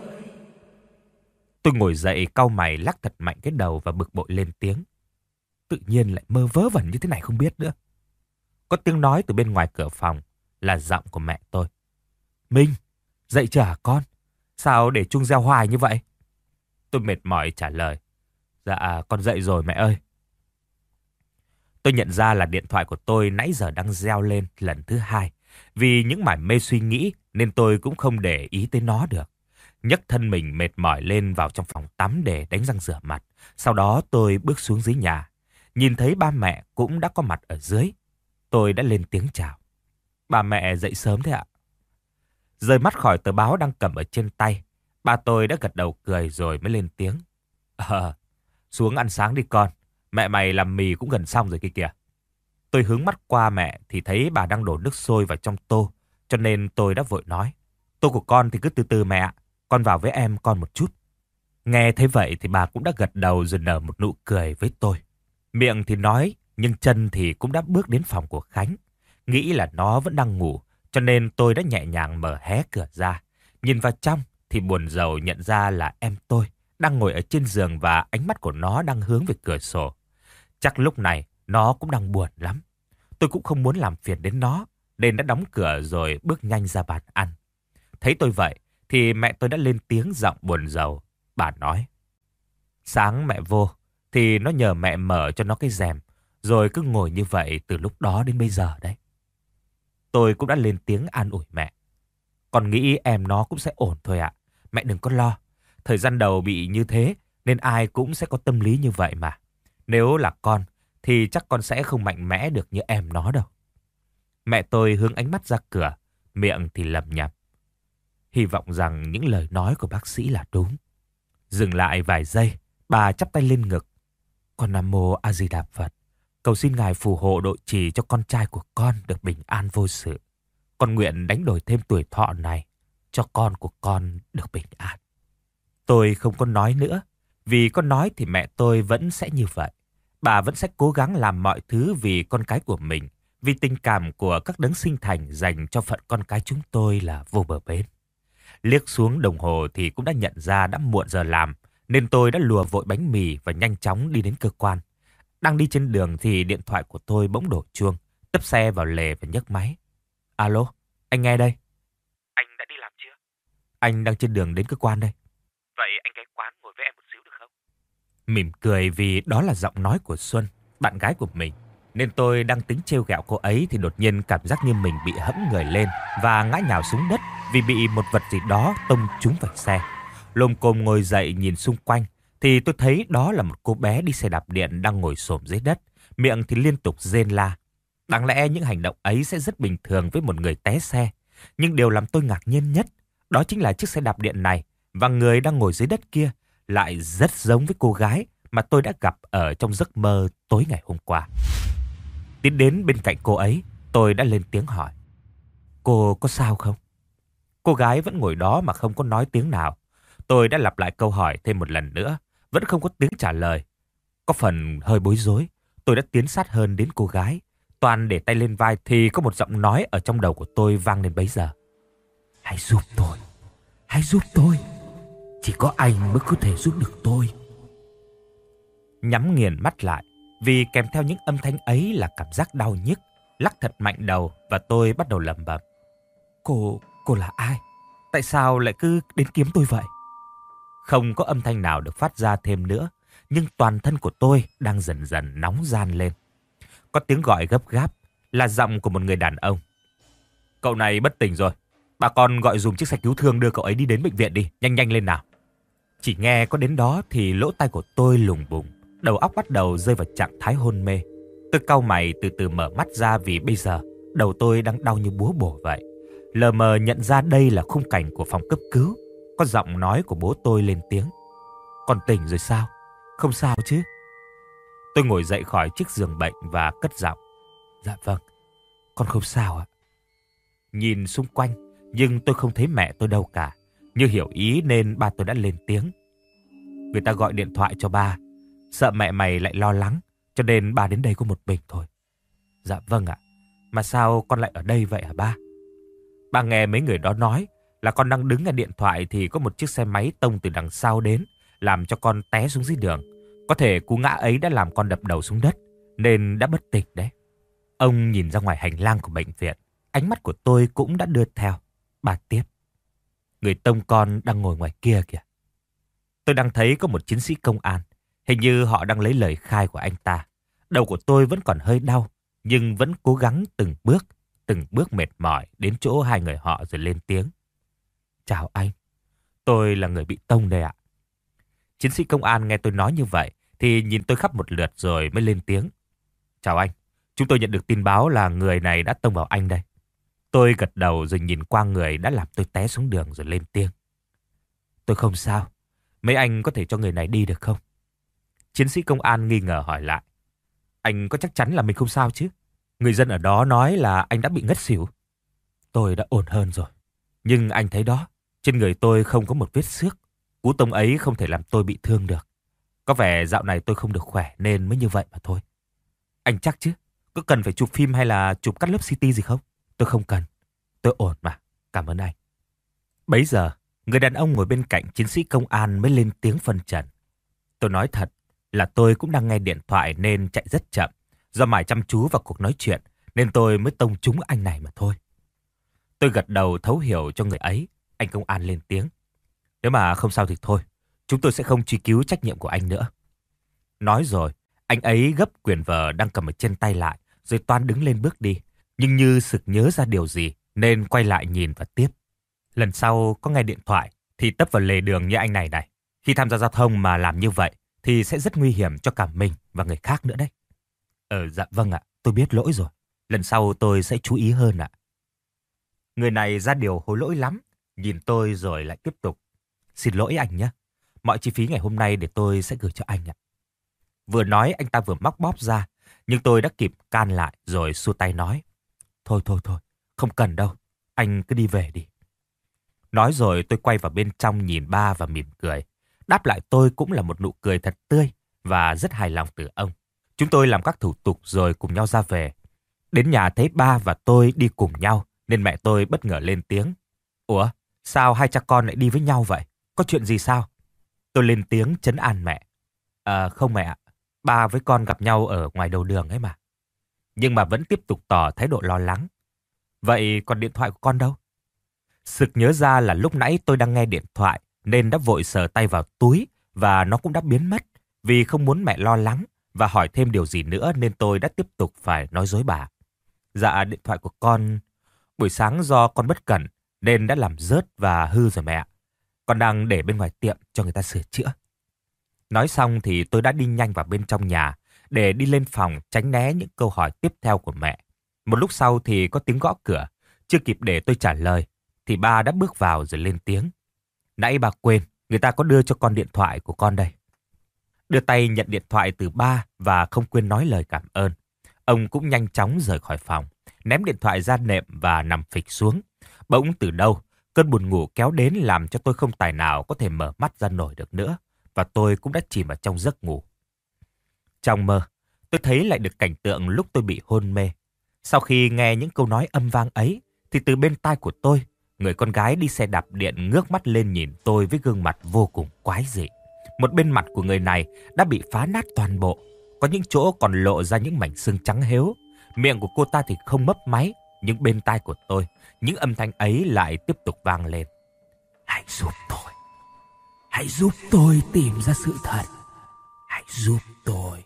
Tôi ngồi dậy cau mày lắc thật mạnh cái đầu và bực bội lên tiếng. Tự nhiên lại mơ vớ vẩn như thế này không biết nữa. Có tiếng nói từ bên ngoài cửa phòng, là giọng của mẹ tôi. Minh, dậy chưa hả con? Sao để chuông reo hoài như vậy? Tôi mệt mỏi trả lời. Dạ, con dậy rồi mẹ ơi. Tôi nhận ra là điện thoại của tôi nãy giờ đang reo lên lần thứ hai. Vì những mải mê suy nghĩ nên tôi cũng không để ý tới nó được. Nhấc thân mình mệt mỏi lên vào trong phòng tắm để đánh răng rửa mặt. Sau đó tôi bước xuống dưới nhà. Nhìn thấy ba mẹ cũng đã có mặt ở dưới. Tôi đã lên tiếng chào. Ba mẹ dậy sớm thế ạ? Rời mắt khỏi tờ báo đang cầm ở trên tay, ba tôi đã gật đầu cười rồi mới lên tiếng. Ờ, xuống ăn sáng đi con. Mẹ mày làm mì cũng gần xong rồi kia kìa. Tôi hướng mắt qua mẹ thì thấy bà đang đổ nước sôi vào trong tô, cho nên tôi đã vội nói. Tô của con thì cứ từ từ mẹ ạ, con vào với em con một chút. Nghe thấy vậy thì bà cũng đã gật đầu rồi nở một nụ cười với tôi. Miệng thì nói, nhưng chân thì cũng đã bước đến phòng của Khánh. Nghĩ là nó vẫn đang ngủ, cho nên tôi đã nhẹ nhàng mở hé cửa ra. Nhìn vào trong thì buồn rầu nhận ra là em tôi đang ngồi ở trên giường và ánh mắt của nó đang hướng về cửa sổ. Chắc lúc này nó cũng đang buồn lắm. Tôi cũng không muốn làm phiền đến nó, nên đã đóng cửa rồi bước nhanh ra bàn ăn. Thấy tôi vậy thì mẹ tôi đã lên tiếng giọng buồn rầu. Bà nói, sáng mẹ vô thì nó nhờ mẹ mở cho nó cái rèm, rồi cứ ngồi như vậy từ lúc đó đến bây giờ đấy. Tôi cũng đã lên tiếng an ủi mẹ. Con nghĩ em nó cũng sẽ ổn thôi ạ. Mẹ đừng có lo. Thời gian đầu bị như thế nên ai cũng sẽ có tâm lý như vậy mà. Nếu là con thì chắc con sẽ không mạnh mẽ được như em nó đâu. Mẹ tôi hướng ánh mắt ra cửa, miệng thì lẩm nhẩm. Hy vọng rằng những lời nói của bác sĩ là đúng. Dừng lại vài giây, bà chắp tay lên ngực. Con Nam Mô A Di Đà Phật, cầu xin Ngài phù hộ độ trì cho con trai của con được bình an vô sự. Con nguyện đánh đổi thêm tuổi thọ này cho con của con được bình an. Tôi không có nói nữa, vì có nói thì mẹ tôi vẫn sẽ như vậy. Bà vẫn sẽ cố gắng làm mọi thứ vì con cái của mình, vì tình cảm của các đấng sinh thành dành cho phận con cái chúng tôi là vô bờ bến. Liếc xuống đồng hồ thì cũng đã nhận ra đã muộn giờ làm, nên tôi đã lùa vội bánh mì và nhanh chóng đi đến cơ quan. Đang đi trên đường thì điện thoại của tôi bỗng đổ chuông, tấp xe vào lề và nhấc máy. Alo, anh nghe đây. Anh đã đi làm chưa? Anh đang trên đường đến cơ quan đây. Vậy anh ghé quán ngồi với em một xíu được không? Mỉm cười vì đó là giọng nói của Xuân, bạn gái của mình. Nên tôi đang tính trêu ghẹo cô ấy thì đột nhiên cảm giác như mình bị hẫng người lên và ngã nhào xuống đất vì bị một vật gì đó tông trúng vào xe. Lồm cồm ngồi dậy nhìn xung quanh thì tôi thấy đó là một cô bé đi xe đạp điện đang ngồi xổm dưới đất, miệng thì liên tục rên la. Đáng lẽ những hành động ấy sẽ rất bình thường với một người té xe, nhưng điều làm tôi ngạc nhiên nhất đó chính là chiếc xe đạp điện này và người đang ngồi dưới đất kia lại rất giống với cô gái mà tôi đã gặp ở trong giấc mơ tối ngày hôm qua. Tiến đến bên cạnh cô ấy, tôi đã lên tiếng hỏi. Cô có sao không? Cô gái vẫn ngồi đó mà không có nói tiếng nào. Tôi đã lặp lại câu hỏi thêm một lần nữa, vẫn không có tiếng trả lời. Có phần hơi bối rối, tôi đã tiến sát hơn đến cô gái. Toàn để tay lên vai thì có một giọng nói ở trong đầu của tôi vang lên bấy giờ. Hãy giúp tôi, hãy giúp tôi. Chỉ có anh mới có thể giúp được tôi. Nhắm nghiền mắt lại, vì kèm theo những âm thanh ấy là cảm giác đau nhức, lắc thật mạnh đầu và tôi bắt đầu lẩm bẩm. Cô, cô là ai? Tại sao lại cứ đến kiếm tôi vậy? Không có âm thanh nào được phát ra thêm nữa, nhưng toàn thân của tôi đang dần dần nóng ran lên. Có tiếng gọi gấp gáp, là giọng của một người đàn ông. Cậu này bất tỉnh rồi. Bà con gọi dùm chiếc xe cứu thương đưa cậu ấy đi đến bệnh viện đi, nhanh nhanh lên nào. Chỉ nghe có đến đó thì lỗ tai của tôi lùng bùng, đầu óc bắt đầu rơi vào trạng thái hôn mê. Tôi cau mày từ từ mở mắt ra vì bây giờ đầu tôi đang đau như búa bổ vậy. Lờ mờ nhận ra đây là khung cảnh của phòng cấp cứu. Có giọng nói của bố tôi lên tiếng. Con tỉnh rồi sao? Không sao chứ? Tôi ngồi dậy khỏi chiếc giường bệnh và cất giọng. Dạ vâng, con không sao ạ. Nhìn xung quanh, nhưng tôi không thấy mẹ tôi đâu cả. Như hiểu ý nên ba tôi đã lên tiếng. Người ta gọi điện thoại cho ba, sợ mẹ mày lại lo lắng, cho nên ba đến đây có một mình thôi. Dạ vâng ạ. Mà sao con lại ở đây vậy hả ba? Ba nghe mấy người đó nói là con đang đứng nghe điện thoại thì có một chiếc xe máy tông từ đằng sau đến, làm cho con té xuống dưới đường. Có thể cú ngã ấy đã làm con đập đầu xuống đất, nên đã bất tỉnh đấy. Ông nhìn ra ngoài hành lang của bệnh viện, ánh mắt của tôi cũng đã đưa theo. Bà tiếp. Người tông con đang ngồi ngoài kia kìa. Tôi đang thấy có một chiến sĩ công an. Hình như họ đang lấy lời khai của anh ta. Đầu của tôi vẫn còn hơi đau, nhưng vẫn cố gắng từng bước, từng bước mệt mỏi đến chỗ hai người họ rồi lên tiếng. Chào anh, tôi là người bị tông đây ạ. Chiến sĩ công an nghe tôi nói như vậy thì nhìn tôi khắp một lượt rồi mới lên tiếng. Chào anh, chúng tôi nhận được tin báo là người này đã tông vào anh đây. Tôi gật đầu rồi nhìn qua người đã làm tôi té xuống đường rồi lên tiếng. Tôi không sao, mấy anh có thể cho người này đi được không? Chiến sĩ công an nghi ngờ hỏi lại. Anh có chắc chắn là mình không sao chứ? Người dân ở đó nói là anh đã bị ngất xỉu. Tôi đã ổn hơn rồi. Nhưng anh thấy đó, trên người tôi không có một vết xước. Cú tông ấy không thể làm tôi bị thương được. Có vẻ dạo này tôi không được khỏe nên mới như vậy mà thôi. Anh chắc chứ? Có cần phải chụp phim hay là chụp cắt lớp xê tê gì không? Tôi không cần. Tôi ổn mà. Cảm ơn anh. Bấy giờ, người đàn ông ngồi bên cạnh chiến sĩ công an mới lên tiếng phân trần. Tôi nói thật là tôi cũng đang nghe điện thoại nên chạy rất chậm. Do mải chăm chú vào cuộc nói chuyện nên tôi mới tông trúng anh này mà thôi. Tôi gật đầu thấu hiểu cho người ấy. Anh công an lên tiếng. Nếu mà không sao thì thôi, chúng tôi sẽ không truy cứu trách nhiệm của anh nữa. Nói rồi, anh ấy gấp quyển vở đang cầm ở trên tay lại, rồi toan đứng lên bước đi. Nhưng như sực nhớ ra điều gì, nên quay lại nhìn và tiếp. Lần sau có nghe điện thoại thì tấp vào lề đường như anh này này. Khi tham gia giao thông mà làm như vậy thì sẽ rất nguy hiểm cho cả mình và người khác nữa đấy. Ờ, dạ vâng ạ, tôi biết lỗi rồi. Lần sau tôi sẽ chú ý hơn ạ. Người này ra điều hối lỗi lắm, nhìn tôi rồi lại tiếp tục. Xin lỗi anh nhé, mọi chi phí ngày hôm nay để tôi sẽ gửi cho anh ạ. Vừa nói anh ta vừa móc bóp ra, nhưng tôi đã kịp can lại rồi xua tay nói. Thôi thôi thôi, không cần đâu, anh cứ đi về đi. Nói rồi tôi quay vào bên trong nhìn ba và mỉm cười. Đáp lại tôi cũng là một nụ cười thật tươi và rất hài lòng từ ông. Chúng tôi làm các thủ tục rồi cùng nhau ra về. Đến nhà thấy ba và tôi đi cùng nhau nên mẹ tôi bất ngờ lên tiếng. Ủa, sao hai cha con lại đi với nhau vậy? Có chuyện gì sao? Tôi lên tiếng trấn an mẹ. À, không mẹ ạ, ba với con gặp nhau ở ngoài đầu đường ấy mà. Nhưng mà vẫn tiếp tục tỏ thái độ lo lắng. Vậy còn điện thoại của con đâu? Sực nhớ ra là lúc nãy tôi đang nghe điện thoại nên đã vội sờ tay vào túi và nó cũng đã biến mất. Vì không muốn mẹ lo lắng và hỏi thêm điều gì nữa nên tôi đã tiếp tục phải nói dối bà. Dạ, điện thoại của con buổi sáng do con bất cẩn nên đã làm rớt và hư rồi mẹ ạ. Con đang để bên ngoài tiệm cho người ta sửa chữa. Nói xong thì tôi đã đi nhanh vào bên trong nhà để đi lên phòng tránh né những câu hỏi tiếp theo của mẹ. Một lúc sau thì có tiếng gõ cửa. Chưa kịp để tôi trả lời thì ba đã bước vào rồi lên tiếng. Nãy bà quên, người ta có đưa cho con điện thoại của con đây. Đưa tay nhận điện thoại từ ba và không quên nói lời cảm ơn. Ông cũng nhanh chóng rời khỏi phòng, ném điện thoại ra nệm và nằm phịch xuống. Bỗng từ đâu, cơn buồn ngủ kéo đến làm cho tôi không tài nào có thể mở mắt ra nổi được nữa. Và tôi cũng đã chìm vào trong giấc ngủ. Trong mơ, tôi thấy lại được cảnh tượng lúc tôi bị hôn mê. Sau khi nghe những câu nói âm vang ấy, thì từ bên tai của tôi, người con gái đi xe đạp điện ngước mắt lên nhìn tôi với gương mặt vô cùng quái dị. Một bên mặt của người này đã bị phá nát toàn bộ. Có những chỗ còn lộ ra những mảnh xương trắng héo. Miệng của cô ta thì không mấp máy, nhưng bên tai của tôi, những âm thanh ấy lại tiếp tục vang lên. Hãy giúp tôi. Hãy giúp tôi tìm ra sự thật. Hãy giúp tôi.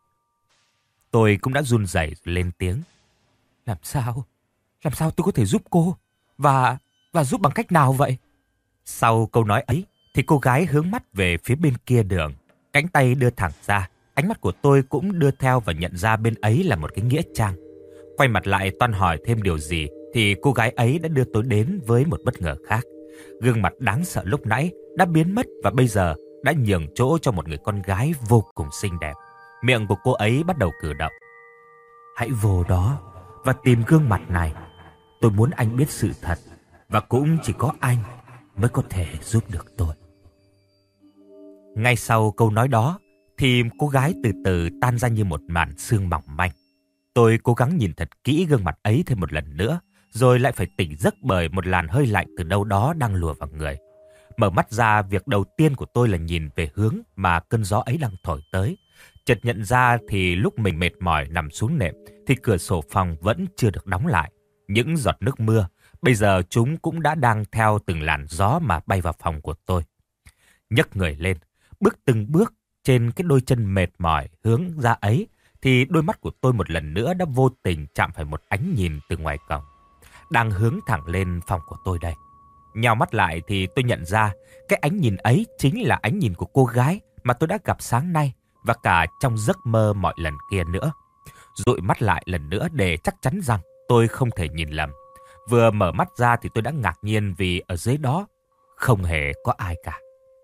Tôi cũng đã run rẩy lên tiếng. Làm sao? Làm sao tôi có thể giúp cô? Và... và giúp bằng cách nào vậy? Sau câu nói ấy, thì cô gái hướng mắt về phía bên kia đường. Cánh tay đưa thẳng ra. Ánh mắt của tôi cũng đưa theo và nhận ra bên ấy là một cái nghĩa trang. Quay mặt lại toan hỏi thêm điều gì, thì cô gái ấy đã đưa tôi đến với một bất ngờ khác. Gương mặt đáng sợ lúc nãy đã biến mất và bây giờ đã nhường chỗ cho một người con gái vô cùng xinh đẹp. Miệng của cô ấy bắt đầu cử động. Hãy vô đó và tìm gương mặt này. Tôi muốn anh biết sự thật và cũng chỉ có anh mới có thể giúp được tôi. Ngay sau câu nói đó thì cô gái từ từ tan ra như một màn sương mỏng manh. Tôi cố gắng nhìn thật kỹ gương mặt ấy thêm một lần nữa, rồi lại phải tỉnh giấc bởi một làn hơi lạnh từ đâu đó đang lùa vào người. Mở mắt ra, việc đầu tiên của tôi là nhìn về hướng mà cơn gió ấy đang thổi tới. Chợt nhận ra thì lúc mình mệt mỏi nằm xuống nệm thì cửa sổ phòng vẫn chưa được đóng lại. Những giọt nước mưa, bây giờ chúng cũng đã đang theo từng làn gió mà bay vào phòng của tôi. Nhấc người lên, bước từng bước trên cái đôi chân mệt mỏi hướng ra ấy, thì đôi mắt của tôi một lần nữa đã vô tình chạm phải một ánh nhìn từ ngoài cổng, đang hướng thẳng lên phòng của tôi đây. Nhào mắt lại thì tôi nhận ra cái ánh nhìn ấy chính là ánh nhìn của cô gái mà tôi đã gặp sáng nay và cả trong giấc mơ mọi lần kia nữa. Dụi mắt lại lần nữa để chắc chắn rằng tôi không thể nhìn lầm. Vừa mở mắt ra thì tôi đã ngạc nhiên vì ở dưới đó không hề có ai cả.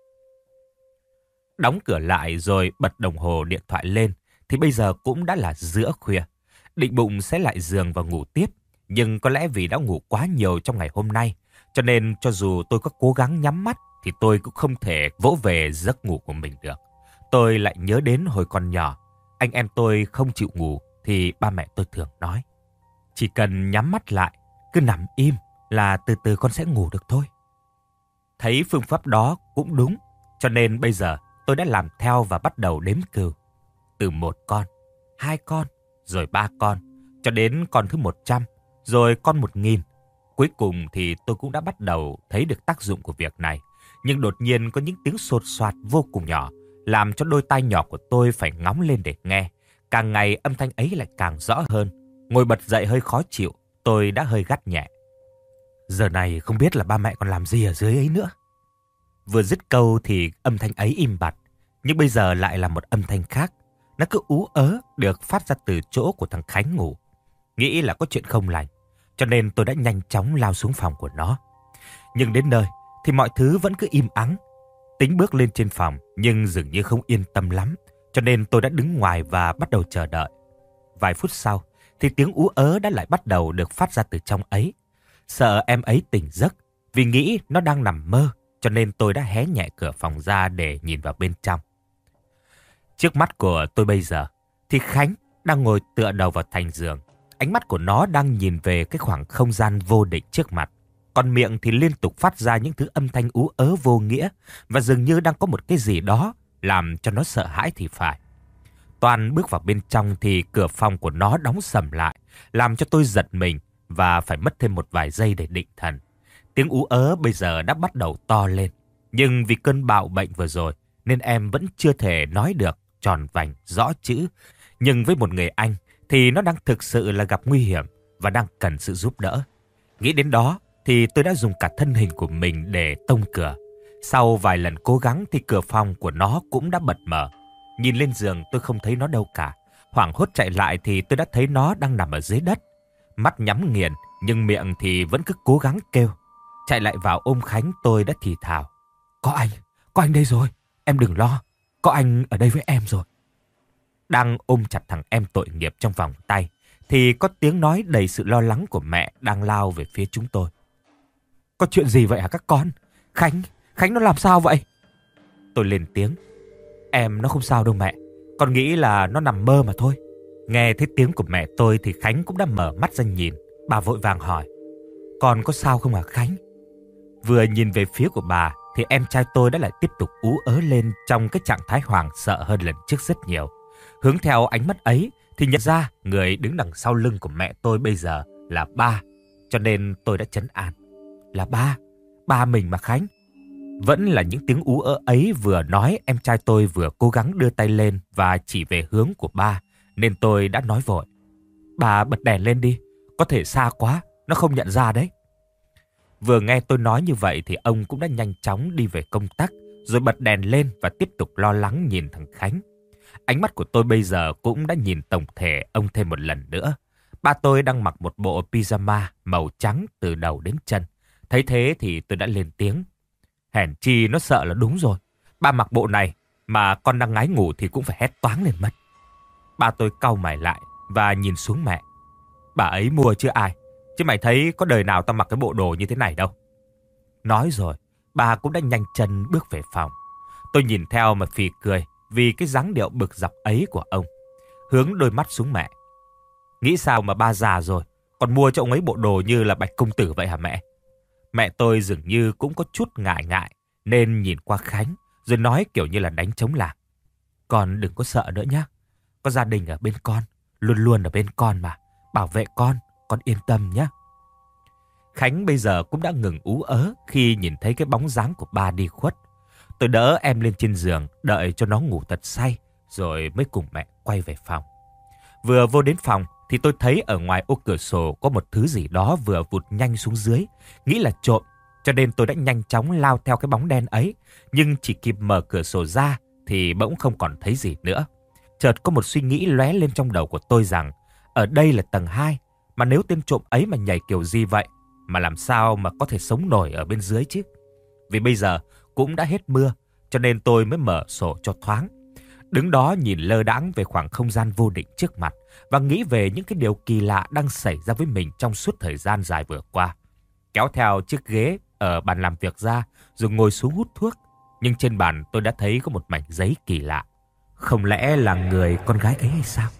Đóng cửa lại rồi bật đồng hồ điện thoại lên thì bây giờ cũng đã là giữa khuya. Định bụng sẽ lại giường và ngủ tiếp, nhưng có lẽ vì đã ngủ quá nhiều trong ngày hôm nay, cho nên cho dù tôi có cố gắng nhắm mắt thì tôi cũng không thể vỗ về giấc ngủ của mình được. Tôi lại nhớ đến hồi còn nhỏ, anh em tôi không chịu ngủ thì ba mẹ tôi thường nói: chỉ cần nhắm mắt lại, cứ nằm im là từ từ con sẽ ngủ được thôi. Thấy phương pháp đó cũng đúng, cho nên bây giờ tôi đã làm theo và bắt đầu đếm cừu. Từ một con, hai con, rồi ba con, cho đến con thứ một trăm, rồi con một nghìn. Cuối cùng thì tôi cũng đã bắt đầu thấy được tác dụng của việc này. Nhưng đột nhiên có những tiếng sột soạt vô cùng nhỏ, làm cho đôi tai nhỏ của tôi phải ngóng lên để nghe. Càng ngày âm thanh ấy lại càng rõ hơn. Ngồi bật dậy hơi khó chịu, tôi đã hơi gắt nhẹ: giờ này không biết là ba mẹ còn làm gì ở dưới ấy nữa. Vừa dứt câu thì âm thanh ấy im bặt, nhưng bây giờ lại là một âm thanh khác. Nó cứ ú ớ được phát ra từ chỗ của thằng Khánh ngủ. Nghĩ là có chuyện không lành, cho nên tôi đã nhanh chóng lao xuống phòng của nó. Nhưng đến nơi thì mọi thứ vẫn cứ im ắng. Tính bước lên trên phòng nhưng dường như không yên tâm lắm, cho nên tôi đã đứng ngoài và bắt đầu chờ đợi. Vài phút sau thì tiếng ú ớ đã lại bắt đầu được phát ra từ trong ấy. Sợ em ấy tỉnh giấc, vì nghĩ nó đang nằm mơ, cho nên tôi đã hé nhẹ cửa phòng ra để nhìn vào bên trong. Trước mắt của tôi bây giờ thì Khánh đang ngồi tựa đầu vào thành giường. Ánh mắt của nó đang nhìn về cái khoảng không gian vô định trước mặt. Còn miệng thì liên tục phát ra những thứ âm thanh ú ớ vô nghĩa, và dường như đang có một cái gì đó làm cho nó sợ hãi thì phải. Toàn bước vào bên trong thì cửa phòng của nó đóng sầm lại, làm cho tôi giật mình và phải mất thêm một vài giây để định thần. Tiếng ú ớ bây giờ đã bắt đầu to lên, nhưng vì cơn bạo bệnh vừa rồi nên em vẫn chưa thể nói được tròn vành rõ chữ. Nhưng với một người anh thì nó đang thực sự là gặp nguy hiểm và đang cần sự giúp đỡ. Nghĩ đến đó thì tôi đã dùng cả thân hình của mình để tông cửa. Sau vài lần cố gắng thì cửa phòng của nó cũng đã bật mở. Nhìn lên giường tôi không thấy nó đâu cả. Hoảng hốt chạy lại thì tôi đã thấy nó đang nằm ở dưới đất. Mắt nhắm nghiền nhưng miệng thì vẫn cứ cố gắng kêu. Chạy lại vào ôm Khánh, tôi đã thì thào: Có anh, có anh đây rồi, em đừng lo, có anh ở đây với em rồi. Đang ôm chặt thằng em tội nghiệp trong vòng tay thì có tiếng nói đầy sự lo lắng của mẹ đang lao về phía chúng tôi. Có chuyện gì vậy hả các con? Khánh, Khánh nó làm sao vậy? Tôi lên tiếng: Em nó không sao đâu mẹ, con nghĩ là nó nằm mơ mà thôi. Nghe thấy tiếng của mẹ tôi thì Khánh cũng đã mở mắt ra nhìn. Bà vội vàng hỏi: Con có sao không hả Khánh? Vừa nhìn về phía của bà thì em trai tôi đã lại tiếp tục ú ớ lên trong cái trạng thái hoảng sợ hơn lần trước rất nhiều. Hướng theo ánh mắt ấy thì nhận ra người đứng đằng sau lưng của mẹ tôi bây giờ là ba, cho nên tôi đã trấn an: Là ba, ba mình mà Khánh. Vẫn là những tiếng ú ớ ấy vừa nói, em trai tôi vừa cố gắng đưa tay lên và chỉ về hướng của ba, nên tôi đã nói vội: Bà bật đèn lên đi, có thể xa quá, nó không nhận ra đấy. Vừa nghe tôi nói như vậy thì ông cũng đã nhanh chóng đi về công tắc, rồi bật đèn lên và tiếp tục lo lắng nhìn thằng Khánh. Ánh mắt của tôi bây giờ cũng đã nhìn tổng thể ông thêm một lần nữa. Ba tôi đang mặc một bộ pyjama màu trắng từ đầu đến chân. Thấy thế thì tôi đã lên tiếng: Hèn chi nó sợ là đúng rồi. Ba mặc bộ này mà con đang ngái ngủ thì cũng phải hét toáng lên mất. Ba tôi cau mày lại và nhìn xuống mẹ: Bà ấy mua chứ ai, chứ mày thấy có đời nào tao mặc cái bộ đồ như thế này đâu. Nói rồi, bà cũng đã nhanh chân bước về phòng. Tôi nhìn theo mà phì cười vì cái dáng điệu bực dọc ấy của ông. Hướng đôi mắt xuống mẹ: Nghĩ sao mà ba già rồi, còn mua cho ông ấy bộ đồ như là Bạch Công Tử vậy hả mẹ? Mẹ tôi dường như cũng có chút ngại ngại, nên nhìn qua Khánh, rồi nói kiểu như là đánh trống lảng. Con đừng có sợ nữa nhá. Có gia đình ở bên con, luôn luôn ở bên con mà. Bảo vệ con, con yên tâm nhé. Khánh bây giờ cũng đã ngừng ú ớ khi nhìn thấy cái bóng dáng của ba đi khuất. Tôi đỡ em lên trên giường, đợi cho nó ngủ thật say, rồi mới cùng mẹ quay về phòng. Vừa vô đến phòng thì tôi thấy ở ngoài ô cửa sổ có một thứ gì đó vừa vụt nhanh xuống dưới. Nghĩ là trộm, cho nên tôi đã nhanh chóng lao theo cái bóng đen ấy. Nhưng chỉ kịp mở cửa sổ ra thì bỗng không còn thấy gì nữa. Chợt có một suy nghĩ lóe lên trong đầu của tôi rằng ở đây là tầng hai, mà nếu tên trộm ấy mà nhảy kiểu gì vậy, mà làm sao mà có thể sống nổi ở bên dưới chứ. Vì bây giờ cũng đã hết mưa, cho nên tôi mới mở sổ cho thoáng. Đứng đó nhìn lơ đãng về khoảng không gian vô định trước mặt và nghĩ về những cái điều kỳ lạ đang xảy ra với mình trong suốt thời gian dài vừa qua. Kéo theo chiếc ghế ở bàn làm việc ra rồi ngồi xuống hút thuốc. Nhưng trên bàn tôi đã thấy có một mảnh giấy kỳ lạ. Không lẽ là người con gái ấy hay sao?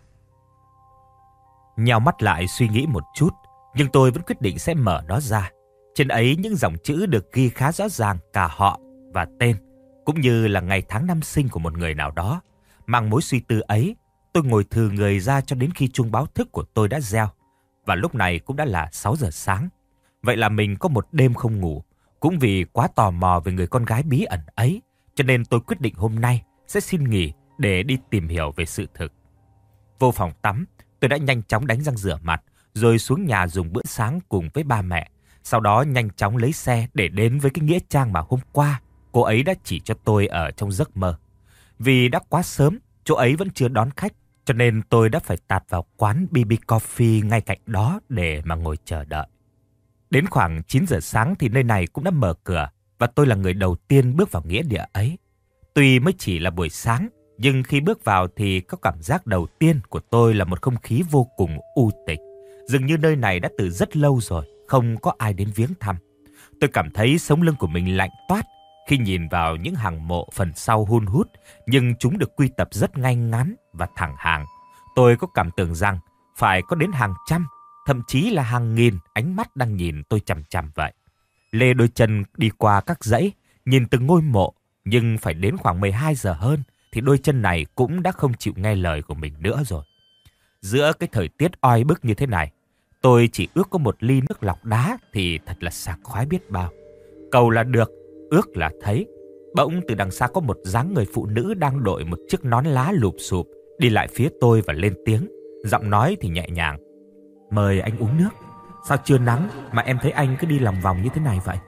Nhào mắt lại suy nghĩ một chút, nhưng tôi vẫn quyết định sẽ mở nó ra. Trên ấy những dòng chữ được ghi khá rõ ràng cả họ và tên, cũng như là ngày tháng năm sinh của một người nào đó. Mang mối suy tư ấy, tôi ngồi thừ người ra cho đến khi chuông báo thức của tôi đã reo. Và lúc này cũng đã là sáu giờ sáng. Vậy là mình có một đêm không ngủ. Cũng vì quá tò mò về người con gái bí ẩn ấy, cho nên tôi quyết định hôm nay sẽ xin nghỉ để đi tìm hiểu về sự thực. Vô phòng tắm, tôi đã nhanh chóng đánh răng rửa mặt, rồi xuống nhà dùng bữa sáng cùng với ba mẹ. Sau đó nhanh chóng lấy xe để đến với cái nghĩa trang mà hôm qua cô ấy đã chỉ cho tôi ở trong giấc mơ. Vì đã quá sớm, chỗ ấy vẫn chưa đón khách, cho nên tôi đã phải tạt vào quán bê bê Coffee ngay cạnh đó để mà ngồi chờ đợi. Đến khoảng chín giờ sáng thì nơi này cũng đã mở cửa và tôi là người đầu tiên bước vào nghĩa địa ấy. Tuy mới chỉ là buổi sáng, nhưng khi bước vào thì có cảm giác đầu tiên của tôi là một không khí vô cùng u tịch. Dường như nơi này đã từ rất lâu rồi, không có ai đến viếng thăm. Tôi cảm thấy sống lưng của mình lạnh toát khi nhìn vào những hàng mộ phần sau hun hút, nhưng chúng được quy tập rất ngay ngắn và thẳng hàng. Tôi có cảm tưởng rằng phải có đến hàng trăm, thậm chí là hàng nghìn ánh mắt đang nhìn tôi chằm chằm vậy. Lê đôi chân đi qua các dãy, nhìn từng ngôi mộ, nhưng phải đến khoảng mười hai giờ hơn thì đôi chân này cũng đã không chịu nghe lời của mình nữa rồi. Giữa cái thời tiết oi bức như thế này, tôi chỉ ước có một ly nước lọc đá thì thật là sảng khoái biết bao. Cầu là được, ước là thấy. Bỗng từ đằng xa có một dáng người phụ nữ đang đội một chiếc nón lá lụp xụp đi lại phía tôi và lên tiếng. Giọng nói thì nhẹ nhàng. Mời anh uống nước. Sao chưa nắng mà em thấy anh cứ đi lòng vòng như thế này vậy?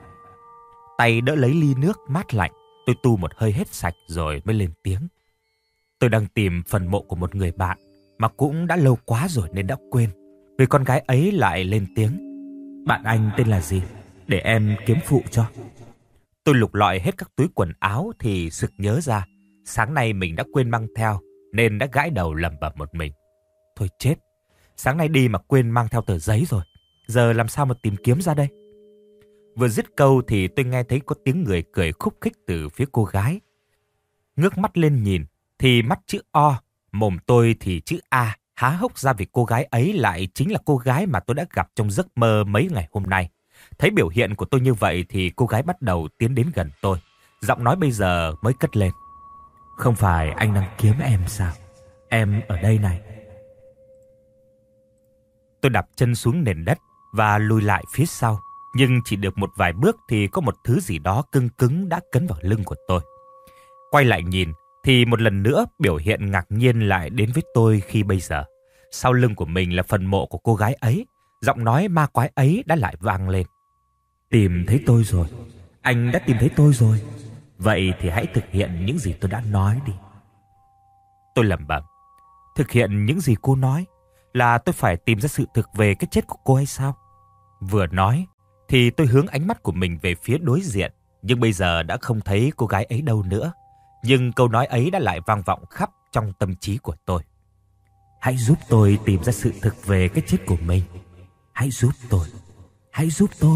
Tay đỡ lấy ly nước mát lạnh, tôi tu một hơi hết sạch rồi mới lên tiếng. Tôi đang tìm phần mộ của một người bạn mà cũng đã lâu quá rồi nên đã quên. Người con gái ấy lại lên tiếng. Bạn anh tên là gì? Để em kiếm phụ cho. Tôi lục lọi hết các túi quần áo thì sực nhớ ra. Sáng nay mình đã quên mang theo nên đã gãi đầu lẩm bẩm một mình. Thôi chết, sáng nay đi mà quên mang theo tờ giấy rồi. Giờ làm sao mà tìm kiếm ra đây? Vừa dứt câu thì tôi nghe thấy có tiếng người cười khúc khích từ phía cô gái. Ngước mắt lên nhìn thì mắt chữ O, mồm tôi thì chữ A, há hốc ra vì cô gái ấy lại chính là cô gái mà tôi đã gặp trong giấc mơ mấy ngày hôm nay. Thấy biểu hiện của tôi như vậy thì cô gái bắt đầu tiến đến gần tôi. Giọng nói bây giờ mới cất lên. Không phải anh đang kiếm em sao? Em ở đây này. Tôi đạp chân xuống nền đất và lùi lại phía sau. Nhưng chỉ được một vài bước thì có một thứ gì đó cứng cứng đã cấn vào lưng của tôi. Quay lại nhìn thì một lần nữa biểu hiện ngạc nhiên lại đến với tôi khi bây giờ. Sau lưng của mình là phần mộ của cô gái ấy. Giọng nói ma quái ấy đã lại vang lên. Tìm thấy tôi rồi. Anh đã tìm thấy tôi rồi. Vậy thì hãy thực hiện những gì tôi đã nói đi. Tôi lẩm bẩm. Thực hiện những gì cô nói? Là tôi phải tìm ra sự thực về cái chết của cô hay sao? Vừa nói thì tôi hướng ánh mắt của mình về phía đối diện. Nhưng bây giờ đã không thấy cô gái ấy đâu nữa. Nhưng câu nói ấy đã lại vang vọng khắp trong tâm trí của tôi. Hãy giúp tôi tìm ra sự thực về cái chết của mình. Hãy giúp tôi. Hãy giúp tôi.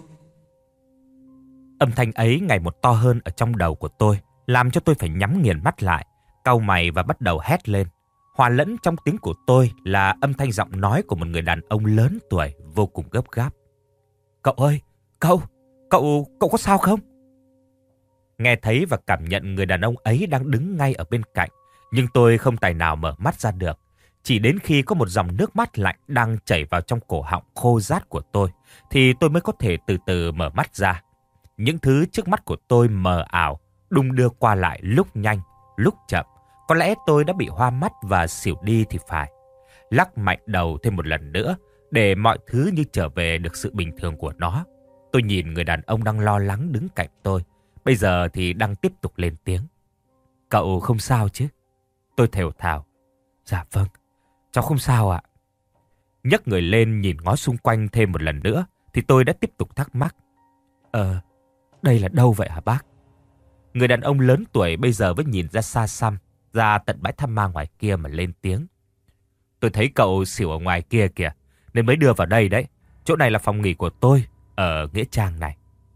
Âm thanh ấy ngày một to hơn ở trong đầu của tôi, làm cho tôi phải nhắm nghiền mắt lại, cau mày và bắt đầu hét lên. Hòa lẫn trong tiếng của tôi là âm thanh giọng nói của một người đàn ông lớn tuổi vô cùng gấp gáp. Cậu ơi, cậu, cậu, cậu có sao không? Nghe thấy và cảm nhận người đàn ông ấy đang đứng ngay ở bên cạnh, nhưng tôi không tài nào mở mắt ra được. Chỉ đến khi có một dòng nước mắt lạnh đang chảy vào trong cổ họng khô rát của tôi, thì tôi mới có thể từ từ mở mắt ra. Những thứ trước mắt của tôi mờ ảo, đung đưa qua lại lúc nhanh, lúc chậm. Có lẽ tôi đã bị hoa mắt và xỉu đi thì phải. Lắc mạnh đầu thêm một lần nữa, để mọi thứ như trở về được sự bình thường của nó. Tôi nhìn người đàn ông đang lo lắng đứng cạnh tôi. Bây giờ thì đang tiếp tục lên tiếng. Cậu không sao chứ? Tôi thều thào. Dạ vâng, cháu không sao ạ. Nhấc người lên nhìn ngó xung quanh thêm một lần nữa, thì tôi đã tiếp tục thắc mắc. Ờ, đây là đâu vậy hả bác? Người đàn ông lớn tuổi bây giờ mới nhìn ra xa xăm, ra tận bãi thăm ma ngoài kia mà lên tiếng. Tôi thấy cậu xỉu ở ngoài kia kìa, nên mới đưa vào đây đấy. Chỗ này là phòng nghỉ của tôi, ở Nghĩa Trang này.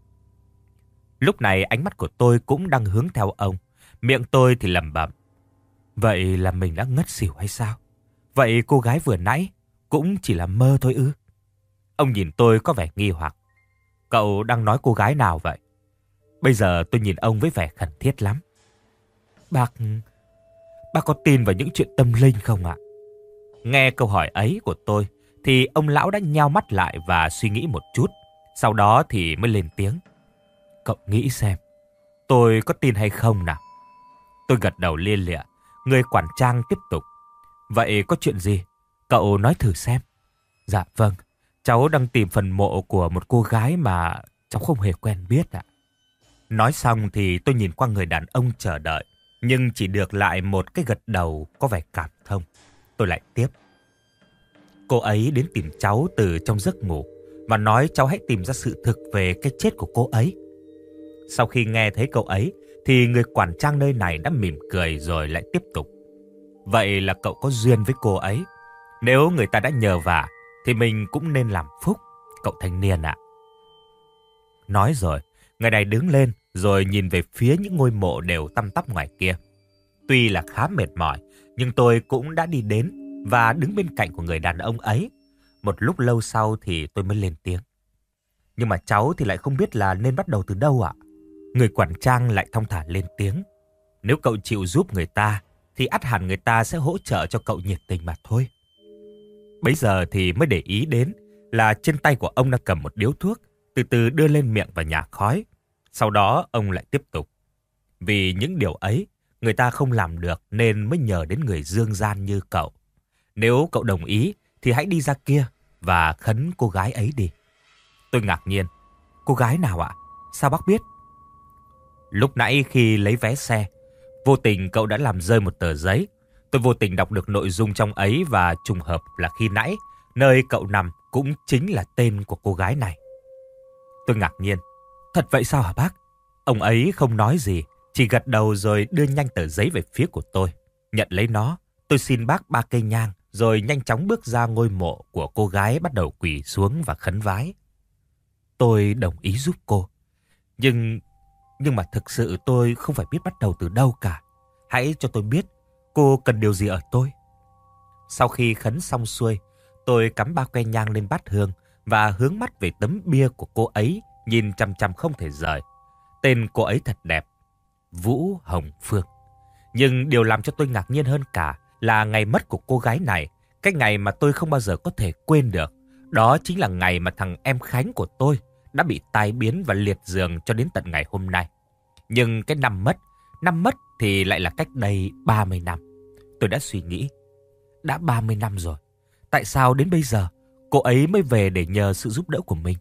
Lúc này ánh mắt của tôi cũng đang hướng theo ông. Miệng tôi thì lẩm bẩm. Vậy là mình đã ngất xỉu hay sao? Vậy cô gái vừa nãy cũng chỉ là mơ thôi ư? Ông nhìn tôi có vẻ nghi hoặc. Cậu đang nói cô gái nào vậy? Bây giờ tôi nhìn ông với vẻ khẩn thiết lắm. Bác... Bác có tin vào những chuyện tâm linh không ạ? Nghe câu hỏi ấy của tôi, thì ông lão đã nheo mắt lại và suy nghĩ một chút. Sau đó thì mới lên tiếng. Cậu nghĩ xem, tôi có tin hay không nào? Tôi gật đầu lia lịa. Người quản trang tiếp tục. Vậy có chuyện gì? Cậu nói thử xem. Dạ vâng, cháu đang tìm phần mộ của một cô gái mà cháu không hề quen biết ạ. Nói xong thì tôi nhìn qua người đàn ông chờ đợi, nhưng chỉ được lại một cái gật đầu có vẻ cảm thông. Tôi lại tiếp. Cô ấy đến tìm cháu từ trong giấc ngủ và nói cháu hãy tìm ra sự thực về cái chết của cô ấy. Sau khi nghe thấy câu ấy thì người quản trang nơi này đã mỉm cười rồi lại tiếp tục. Vậy là cậu có duyên với cô ấy. Nếu người ta đã nhờ vả thì mình cũng nên làm phúc, cậu thanh niên ạ. Nói rồi, người này đứng lên rồi nhìn về phía những ngôi mộ đều tăm tắp ngoài kia. Tuy là khá mệt mỏi, nhưng tôi cũng đã đi đến và đứng bên cạnh của người đàn ông ấy. Một lúc lâu sau thì tôi mới lên tiếng. Nhưng mà cháu thì lại không biết là nên bắt đầu từ đâu ạ? Người quản trang lại thong thả lên tiếng. Nếu cậu chịu giúp người ta, thì ắt hẳn người ta sẽ hỗ trợ cho cậu nhiệt tình mà thôi. Bấy giờ thì mới để ý đến là trên tay của ông đang cầm một điếu thuốc, từ từ đưa lên miệng và nhả khói. Sau đó ông lại tiếp tục. Vì những điều ấy, người ta không làm được nên mới nhờ đến người dương gian như cậu. Nếu cậu đồng ý thì hãy đi ra kia và khấn cô gái ấy đi. Tôi ngạc nhiên. Cô gái nào ạ? Sao bác biết? Lúc nãy khi lấy vé xe, vô tình cậu đã làm rơi một tờ giấy. Tôi vô tình đọc được nội dung trong ấy và trùng hợp là khi nãy, nơi cậu nằm cũng chính là tên của cô gái này. Tôi ngạc nhiên. Thật vậy sao hả bác? Ông ấy không nói gì, chỉ gật đầu rồi đưa nhanh tờ giấy về phía của tôi. Nhận lấy nó, tôi xin bác ba cây nhang, rồi nhanh chóng bước ra ngôi mộ của cô gái, bắt đầu quỳ xuống và khấn vái. Tôi đồng ý giúp cô. Nhưng... Nhưng mà thực sự tôi không phải biết bắt đầu từ đâu cả. Hãy cho tôi biết cô cần điều gì ở tôi. Sau khi khấn xong xuôi, tôi cắm ba que nhang lên bát hương và hướng mắt về tấm bia của cô ấy, nhìn chằm chằm không thể rời. Tên cô ấy thật đẹp, Vũ Hồng Phương. Nhưng điều làm cho tôi ngạc nhiên hơn cả là ngày mất của cô gái này, cái ngày mà tôi không bao giờ có thể quên được. Đó chính là ngày mà thằng em Khánh của tôi đã bị tai biến và liệt giường cho đến tận ngày hôm nay. Nhưng cái năm mất, năm mất thì lại là cách đây ba mươi năm. Tôi đã suy nghĩ, đã ba mươi năm rồi, tại sao đến bây giờ cô ấy mới về để nhờ sự giúp đỡ của mình?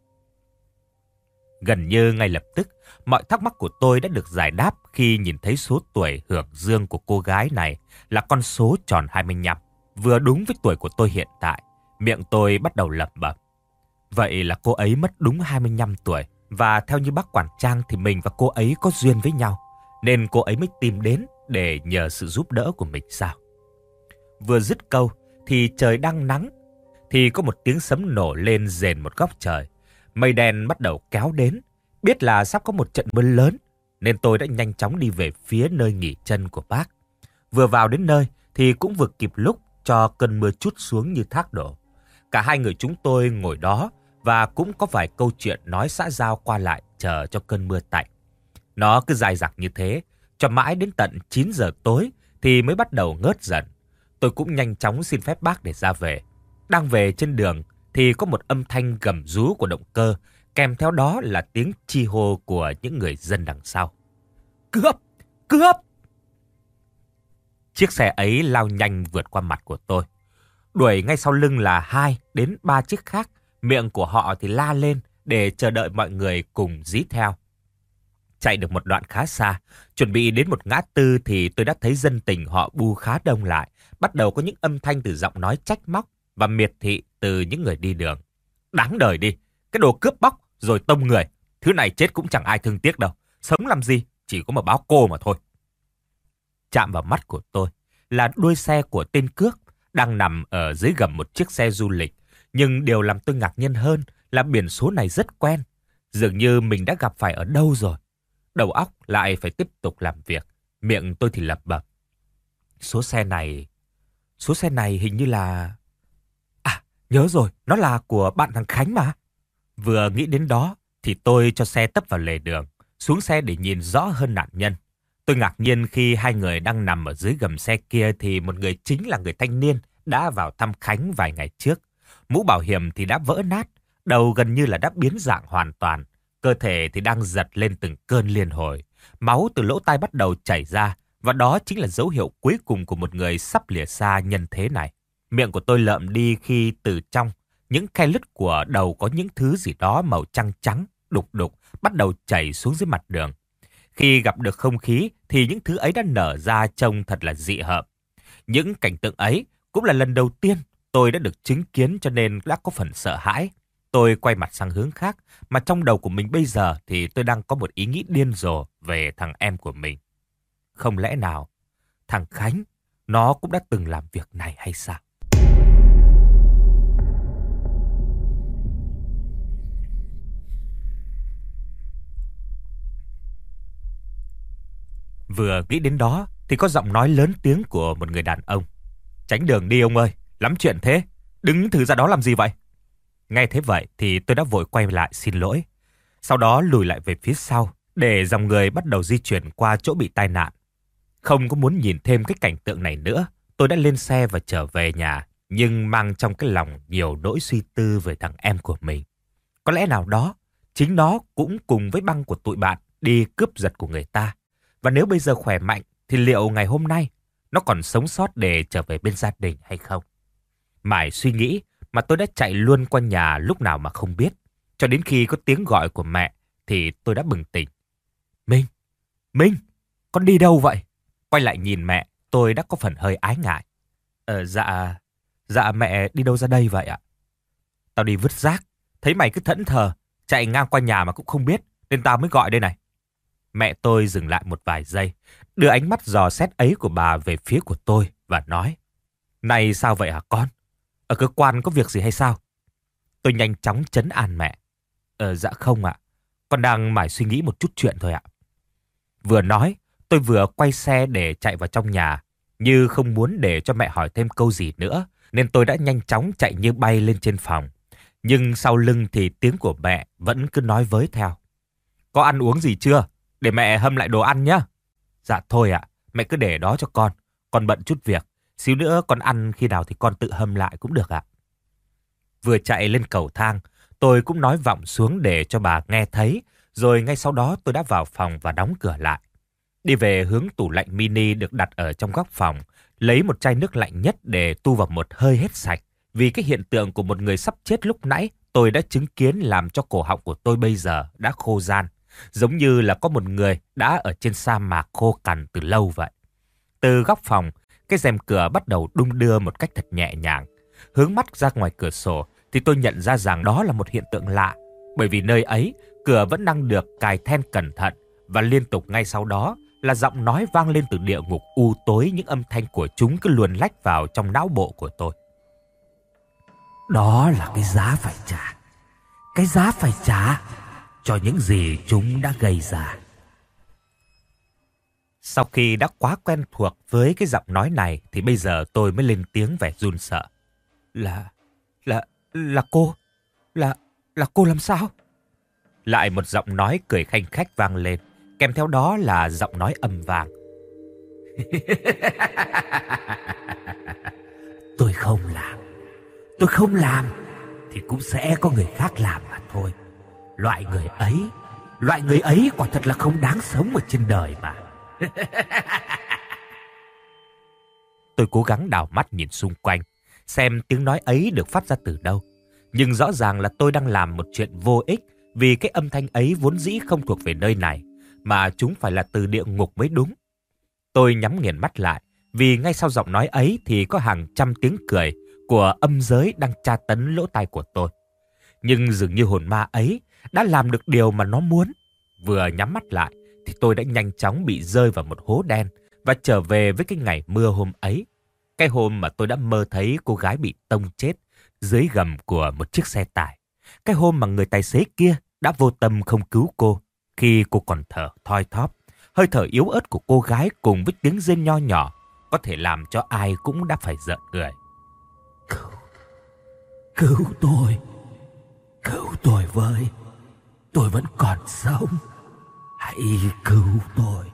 Gần như ngay lập tức, mọi thắc mắc của tôi đã được giải đáp khi nhìn thấy số tuổi hưởng dương của cô gái này là con số tròn hai mươi lăm, vừa đúng với tuổi của tôi hiện tại. Miệng tôi bắt đầu lẩm bẩm. Vậy là cô ấy mất đúng hai mươi lăm tuổi, và theo như bác quản trang thì mình và cô ấy có duyên với nhau, nên cô ấy mới tìm đến để nhờ sự giúp đỡ của mình sao? Vừa dứt câu thì trời đang nắng, thì có một tiếng sấm nổ lên rền một góc trời. Mây đen bắt đầu kéo đến, biết là sắp có một trận mưa lớn, nên tôi đã nhanh chóng đi về phía nơi nghỉ chân của bác. Vừa vào đến nơi thì cũng vừa kịp lúc cho cơn mưa trút xuống như thác đổ. Cả hai người chúng tôi ngồi đó và cũng có vài câu chuyện nói xã giao qua lại chờ cho cơn mưa tạnh. Nó cứ dài dẳng như thế, cho mãi đến tận chín giờ tối thì mới bắt đầu ngớt dần. Tôi cũng nhanh chóng xin phép bác để ra về. Đang về trên đường thì có một âm thanh gầm rú của động cơ, kèm theo đó là tiếng chi hô của những người dân đằng sau. Cướp! Cướp! Chiếc xe ấy lao nhanh vượt qua mặt của tôi. Đuổi ngay sau lưng là hai đến ba chiếc khác, miệng của họ thì la lên để chờ đợi mọi người cùng dí theo. Chạy được một đoạn khá xa, chuẩn bị đến một ngã tư thì tôi đã thấy dân tình họ bu khá đông lại. Bắt đầu có những âm thanh từ giọng nói trách móc và miệt thị từ những người đi đường. Đáng đời đi, cái đồ cướp bóc rồi tông người. Thứ này chết cũng chẳng ai thương tiếc đâu. Sống làm gì, chỉ có mà báo cô mà thôi. Chạm vào mắt của tôi là đuôi xe của tên cướp đang nằm ở dưới gầm một chiếc xe du lịch. Nhưng điều làm tôi ngạc nhiên hơn là biển số này rất quen. Dường như mình đã gặp phải ở đâu rồi. Đầu óc lại phải tiếp tục làm việc. Miệng tôi thì lẩm bẩm. Số xe này... Số xe này hình như là... À, nhớ rồi, nó là của bạn thằng Khánh mà. Vừa nghĩ đến đó thì tôi cho xe tấp vào lề đường, xuống xe để nhìn rõ hơn nạn nhân. Tôi ngạc nhiên khi hai người đang nằm ở dưới gầm xe kia thì một người chính là người thanh niên đã vào thăm Khánh vài ngày trước. Mũ bảo hiểm thì đã vỡ nát, đầu gần như là đã biến dạng hoàn toàn. Cơ thể thì đang giật lên từng cơn liên hồi. Máu từ lỗ tai bắt đầu chảy ra và đó chính là dấu hiệu cuối cùng của một người sắp lìa xa nhân thế này. Miệng của tôi lợm đi khi từ trong những khe lứt của đầu có những thứ gì đó màu trắng trắng, đục đục bắt đầu chảy xuống dưới mặt đường. Khi gặp được không khí thì những thứ ấy đã nở ra trông thật là dị hợm. Những cảnh tượng ấy cũng là lần đầu tiên tôi đã được chứng kiến cho nên đã có phần sợ hãi. Tôi quay mặt sang hướng khác mà trong đầu của mình bây giờ thì tôi đang có một ý nghĩ điên rồ về thằng em của mình. Không lẽ nào thằng Khánh nó cũng đã từng làm việc này hay sao? Vừa nghĩ đến đó thì có giọng nói lớn tiếng của một người đàn ông. Tránh đường đi ông ơi, lắm chuyện thế, đứng thử ra đó làm gì vậy? Nghe thế vậy thì tôi đã vội quay lại xin lỗi. Sau đó lùi lại về phía sau để dòng người bắt đầu di chuyển qua chỗ bị tai nạn. Không có muốn nhìn thêm cái cảnh tượng này nữa, tôi đã lên xe và trở về nhà, nhưng mang trong cái lòng nhiều nỗi suy tư về thằng em của mình. Có lẽ nào đó, chính nó cũng cùng với băng của tụi bạn đi cướp giật của người ta. Và nếu bây giờ khỏe mạnh thì liệu ngày hôm nay nó còn sống sót để trở về bên gia đình hay không? Mãi suy nghĩ mà tôi đã chạy luôn qua nhà lúc nào mà không biết. Cho đến khi có tiếng gọi của mẹ thì tôi đã bừng tỉnh. Minh! Minh! Con đi đâu vậy? Quay lại nhìn mẹ, tôi đã có phần hơi ái ngại. Ờ, dạ... Dạ mẹ đi đâu ra đây vậy ạ? Tao đi vứt rác. Thấy mày cứ thẫn thờ, chạy ngang qua nhà mà cũng không biết, nên tao mới gọi đây này. Mẹ tôi dừng lại một vài giây, đưa ánh mắt dò xét ấy của bà về phía của tôi và nói. Này sao vậy hả con? Ở cơ quan có việc gì hay sao? Tôi nhanh chóng trấn an mẹ. Ờ dạ không ạ, con đang mải suy nghĩ một chút chuyện thôi ạ. Vừa nói, tôi vừa quay xe để chạy vào trong nhà. Như không muốn để cho mẹ hỏi thêm câu gì nữa, nên tôi đã nhanh chóng chạy như bay lên trên phòng. Nhưng sau lưng thì tiếng của mẹ vẫn cứ nói với theo. Có ăn uống gì chưa? Để mẹ hâm lại đồ ăn nhé. Dạ thôi ạ, mẹ cứ để đó cho con. Con bận chút việc. Xíu nữa con ăn khi nào thì con tự hâm lại cũng được ạ. Vừa chạy lên cầu thang, tôi cũng nói vọng xuống để cho bà nghe thấy. Rồi ngay sau đó tôi đã vào phòng và đóng cửa lại. Đi về hướng tủ lạnh mini được đặt ở trong góc phòng, lấy một chai nước lạnh nhất để tu vào một hơi hết sạch. Vì cái hiện tượng của một người sắp chết lúc nãy, tôi đã chứng kiến làm cho cổ họng của tôi bây giờ đã khô ran. Giống như là có một người đã ở trên sa mạc khô cằn từ lâu vậy. Từ góc phòng, cái rèm cửa bắt đầu đung đưa một cách thật nhẹ nhàng. Hướng mắt ra ngoài cửa sổ thì tôi nhận ra rằng đó là một hiện tượng lạ. Bởi vì nơi ấy, cửa vẫn đang được cài then cẩn thận. Và liên tục ngay sau đó là giọng nói vang lên từ địa ngục u tối. Những âm thanh của chúng cứ luồn lách vào trong não bộ của tôi. Đó là cái giá phải trả. Cái giá phải trả cho những gì chúng đã gây ra. Sau khi đã quá quen thuộc với cái giọng nói này thì bây giờ tôi mới lên tiếng vẻ run sợ. Là, là, là cô, là, là cô làm sao? Lại một giọng nói cười khanh khách vang lên, kèm theo đó là giọng nói âm vang. Tôi không làm, tôi không làm thì cũng sẽ có người khác làm mà thôi. Loại người ấy, loại người ấy quả thật là không đáng sống ở trên đời mà. Tôi cố gắng đảo mắt nhìn xung quanh, xem tiếng nói ấy được phát ra từ đâu. Nhưng rõ ràng là tôi đang làm một chuyện vô ích, vì cái âm thanh ấy vốn dĩ không thuộc về nơi này, mà chúng phải là từ địa ngục mới đúng. Tôi nhắm nghiền mắt lại, vì ngay sau giọng nói ấy thì có hàng trăm tiếng cười của âm giới đang tra tấn lỗ tai của tôi. Nhưng dường như hồn ma ấy đã làm được điều mà nó muốn. Vừa nhắm mắt lại thì tôi đã nhanh chóng bị rơi vào một hố đen và trở về với cái ngày mưa hôm ấy. Cái hôm mà tôi đã mơ thấy cô gái bị tông chết dưới gầm của một chiếc xe tải. Cái hôm mà người tài xế kia đã vô tâm không cứu cô khi cô còn thở thoi thóp. Hơi thở yếu ớt của cô gái cùng với tiếng rên nho nhỏ có thể làm cho ai cũng đã phải rợn người. Cứu, cứu tôi, cứu tôi với, tôi vẫn còn sống, hãy cứu tôi.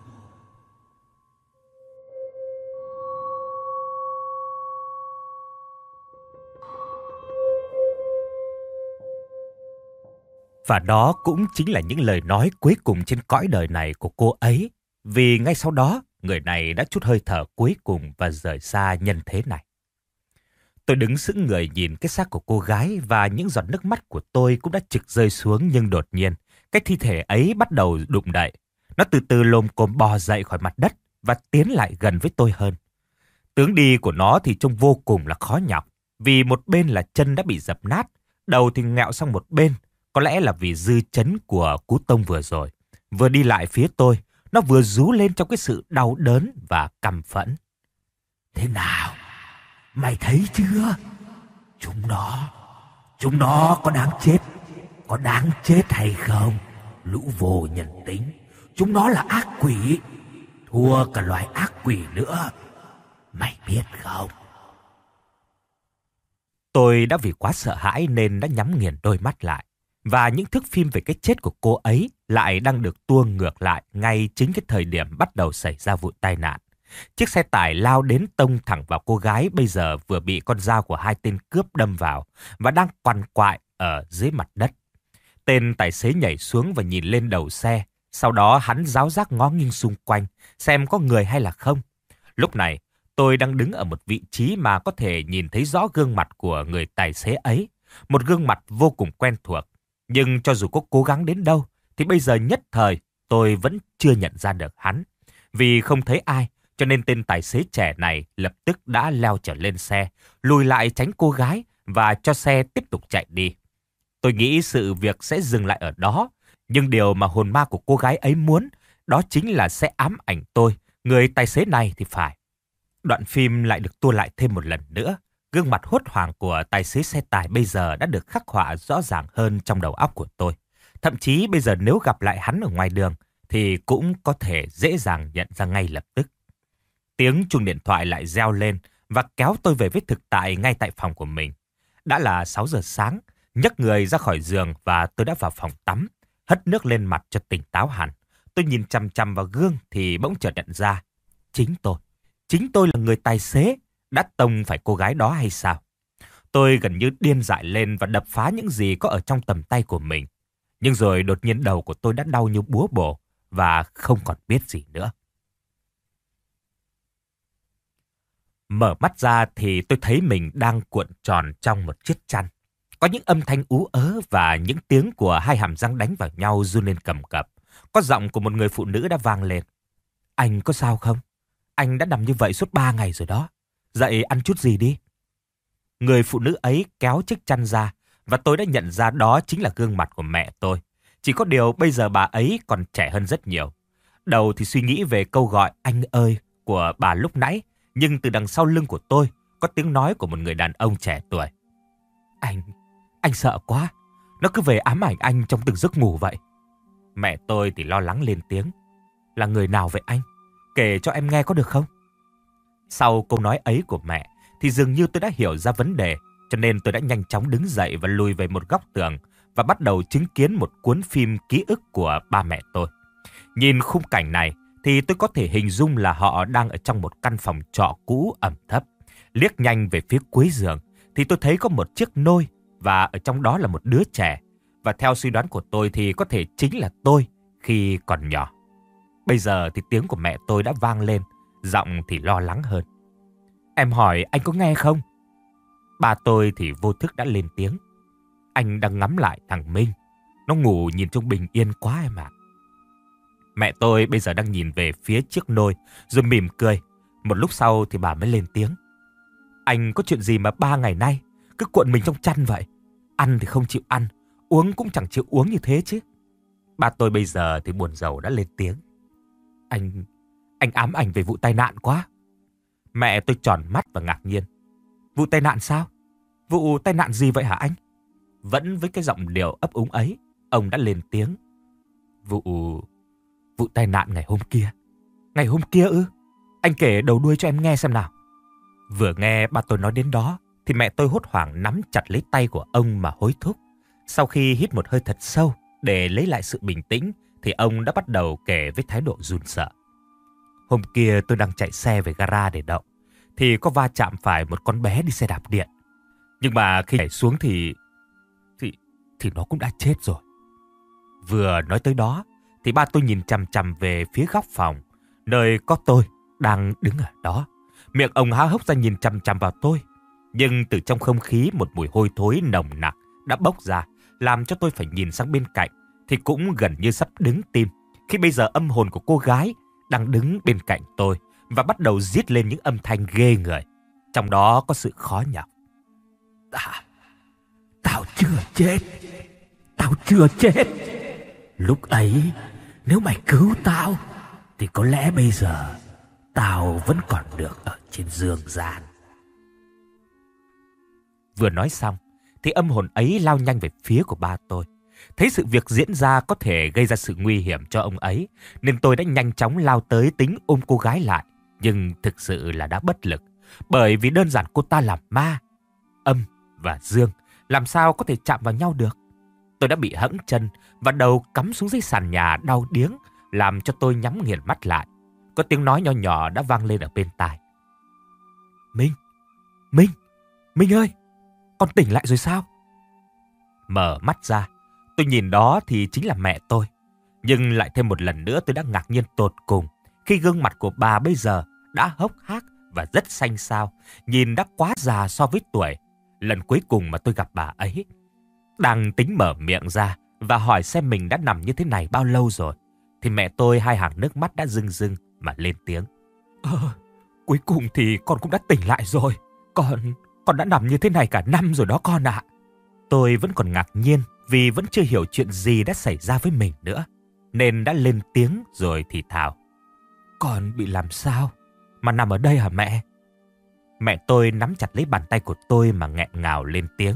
Và đó cũng chính là những lời nói cuối cùng trên cõi đời này của cô ấy. Vì ngay sau đó, người này đã trút hơi thở cuối cùng và rời xa nhân thế này. Tôi đứng sững người nhìn cái xác của cô gái và những giọt nước mắt của tôi cũng đã trực rơi xuống. Nhưng đột nhiên, cái thi thể ấy bắt đầu đụng đậy. Nó từ từ lồm cồm bò dậy khỏi mặt đất và tiến lại gần với tôi hơn. Tướng đi của nó thì trông vô cùng là khó nhọc. Vì một bên là chân đã bị dập nát, đầu thì ngẹo sang một bên. Có lẽ là vì dư chấn của cú tông vừa rồi. Vừa đi lại phía tôi, nó vừa rú lên trong cái sự đau đớn và căm phẫn. Thế nào? Mày thấy chưa? Chúng nó, chúng nó có đáng chết, có đáng chết hay không? Lũ vô nhân tính, chúng nó là ác quỷ, thua cả loài ác quỷ nữa. Mày biết không? Tôi đã vì quá sợ hãi nên đã nhắm nghiền đôi mắt lại. Và những thước phim về cái chết của cô ấy lại đang được tua ngược lại ngay chính cái thời điểm bắt đầu xảy ra vụ tai nạn. Chiếc xe tải lao đến tông thẳng vào cô gái bây giờ vừa bị con dao của hai tên cướp đâm vào và đang quằn quại ở dưới mặt đất. Tên tài xế nhảy xuống và nhìn lên đầu xe. Sau đó hắn ráo rác ngó nghiêng xung quanh xem có người hay là không. Lúc này tôi đang đứng ở một vị trí mà có thể nhìn thấy rõ gương mặt của người tài xế ấy. Một gương mặt vô cùng quen thuộc. Nhưng cho dù có cố gắng đến đâu thì bây giờ nhất thời tôi vẫn chưa nhận ra được hắn. Vì không thấy ai cho nên tên tài xế trẻ này lập tức đã leo trở lên xe, lùi lại tránh cô gái và cho xe tiếp tục chạy đi. Tôi nghĩ sự việc sẽ dừng lại ở đó. Nhưng điều mà hồn ma của cô gái ấy muốn đó chính là sẽ ám ảnh tôi, người tài xế này thì phải. Đoạn phim lại được tua lại thêm một lần nữa. Gương mặt hốt hoảng của tài xế xe tải bây giờ đã được khắc họa rõ ràng hơn trong đầu óc của tôi. Thậm chí bây giờ nếu gặp lại hắn ở ngoài đường thì cũng có thể dễ dàng nhận ra ngay lập tức. Tiếng chuông điện thoại lại reo lên và kéo tôi về với thực tại ngay tại phòng của mình. Đã là sáu giờ sáng, nhấc người ra khỏi giường và tôi đã vào phòng tắm, hất nước lên mặt cho tỉnh táo hẳn. Tôi nhìn chằm chằm vào gương thì bỗng chợt nhận ra, chính tôi, chính tôi là người tài xế đã tông phải cô gái đó hay sao? Tôi gần như điên dại lên và đập phá những gì có ở trong tầm tay của mình. Nhưng rồi đột nhiên đầu của tôi đã đau như búa bổ và không còn biết gì nữa. Mở mắt ra thì tôi thấy mình đang cuộn tròn trong một chiếc chăn. Có những âm thanh ú ớ và những tiếng của hai hàm răng đánh vào nhau run lên cầm cập. Có giọng của một người phụ nữ đã vang lên. Anh có sao không? Anh đã nằm như vậy suốt ba ngày rồi đó. Dậy ăn chút gì đi. Người phụ nữ ấy kéo chiếc chăn ra và tôi đã nhận ra đó chính là gương mặt của mẹ tôi. Chỉ có điều bây giờ bà ấy còn trẻ hơn rất nhiều. Đầu thì suy nghĩ về câu gọi anh ơi của bà lúc nãy, nhưng từ đằng sau lưng của tôi có tiếng nói của một người đàn ông trẻ tuổi. Anh, anh sợ quá. Nó cứ về ám ảnh anh trong từng giấc ngủ vậy. Mẹ tôi thì lo lắng lên tiếng. Là người nào vậy anh? kể cho em nghe có được không? Sau câu nói ấy của mẹ thì dường như tôi đã hiểu ra vấn đề, cho nên tôi đã nhanh chóng đứng dậy và lùi về một góc tường và bắt đầu chứng kiến một cuốn phim ký ức của ba mẹ tôi. Nhìn khung cảnh này thì tôi có thể hình dung là họ đang ở trong một căn phòng trọ cũ ẩm thấp. Liếc nhanh về phía cuối giường thì tôi thấy có một chiếc nôi và ở trong đó là một đứa trẻ. Và theo suy đoán của tôi thì có thể chính là tôi khi còn nhỏ. Bây giờ thì tiếng của mẹ tôi đã vang lên, giọng thì lo lắng hơn. Em hỏi anh có nghe không? Ba tôi thì vô thức đã lên tiếng. Anh đang ngắm lại thằng Minh. Nó ngủ nhìn trông bình yên quá em ạ. Mẹ tôi bây giờ đang nhìn về phía chiếc nôi rồi mỉm cười. Một lúc sau thì bà mới lên tiếng. Anh có chuyện gì mà ba ngày nay cứ cuộn mình trong chăn vậy? Ăn thì không chịu ăn, uống cũng chẳng chịu uống như thế chứ. Ba tôi bây giờ thì buồn rầu đã lên tiếng. Anh, anh ám ảnh về vụ tai nạn quá. Mẹ tôi tròn mắt và ngạc nhiên. Vụ tai nạn sao? Vụ tai nạn gì vậy hả anh? Vẫn với cái giọng điệu ấp úng ấy, ông đã lên tiếng. Vụ... Vụ tai nạn ngày hôm kia. Ngày hôm kia ư? Anh kể đầu đuôi cho em nghe xem nào. Vừa nghe ba tôi nói đến đó thì mẹ tôi hốt hoảng nắm chặt lấy tay của ông mà hối thúc. Sau khi hít một hơi thật sâu để lấy lại sự bình tĩnh thì ông đã bắt đầu kể với thái độ run sợ. Hôm kia tôi đang chạy xe về gara để đậu thì có va chạm phải một con bé đi xe đạp điện. Nhưng mà khi nhảy xuống thì... Thì... Thì nó cũng đã chết rồi. Vừa nói tới đó thì ba tôi nhìn chằm chằm về phía góc phòng, nơi có tôi đang đứng ở đó. Miệng ông há hốc ra nhìn chằm chằm vào tôi. Nhưng từ trong không khí một mùi hôi thối nồng nặc đã bốc ra, làm cho tôi phải nhìn sang bên cạnh thì cũng gần như sắp đứng tim. Khi bây giờ âm hồn của cô gái đang đứng bên cạnh tôi và bắt đầu rít lên những âm thanh ghê người. Trong đó có sự khó nhọc. À, tao chưa chết. Tao chưa chết. Lúc ấy, nếu mày cứu tao, thì có lẽ bây giờ tao vẫn còn được ở trên dương gian. Vừa nói xong, thì âm hồn ấy lao nhanh về phía của ba tôi. Thấy sự việc diễn ra có thể gây ra sự nguy hiểm cho ông ấy, nên tôi đã nhanh chóng lao tới tính ôm cô gái lại. Nhưng thực sự là đã bất lực, bởi vì đơn giản cô ta là ma. Âm và dương làm sao có thể chạm vào nhau được. Tôi đã bị hẫng chân và đầu cắm xuống dưới sàn nhà đau điếng, làm cho tôi nhắm nghiền mắt lại. Có tiếng nói nhỏ nhỏ đã vang lên ở bên tai. Minh, Minh, Minh ơi, con tỉnh lại rồi sao? Mở mắt ra, tôi nhìn đó thì chính là mẹ tôi. Nhưng lại thêm một lần nữa tôi đã ngạc nhiên tột cùng khi gương mặt của bà bây giờ đã hốc hác và rất xanh xao, nhìn đã quá già so với tuổi. Lần cuối cùng mà tôi gặp bà ấy, đang tính mở miệng ra và hỏi xem mình đã nằm như thế này bao lâu rồi, thì mẹ tôi hai hàng nước mắt đã rưng rưng mà lên tiếng. Ờ, cuối cùng thì con cũng đã tỉnh lại rồi. Con, con đã nằm như thế này cả năm rồi đó con ạ. Tôi vẫn còn ngạc nhiên vì vẫn chưa hiểu chuyện gì đã xảy ra với mình nữa, nên đã lên tiếng rồi thì thào. Con bị làm sao mà nằm ở đây hả mẹ? Mẹ tôi nắm chặt lấy bàn tay của tôi mà nghẹn ngào lên tiếng.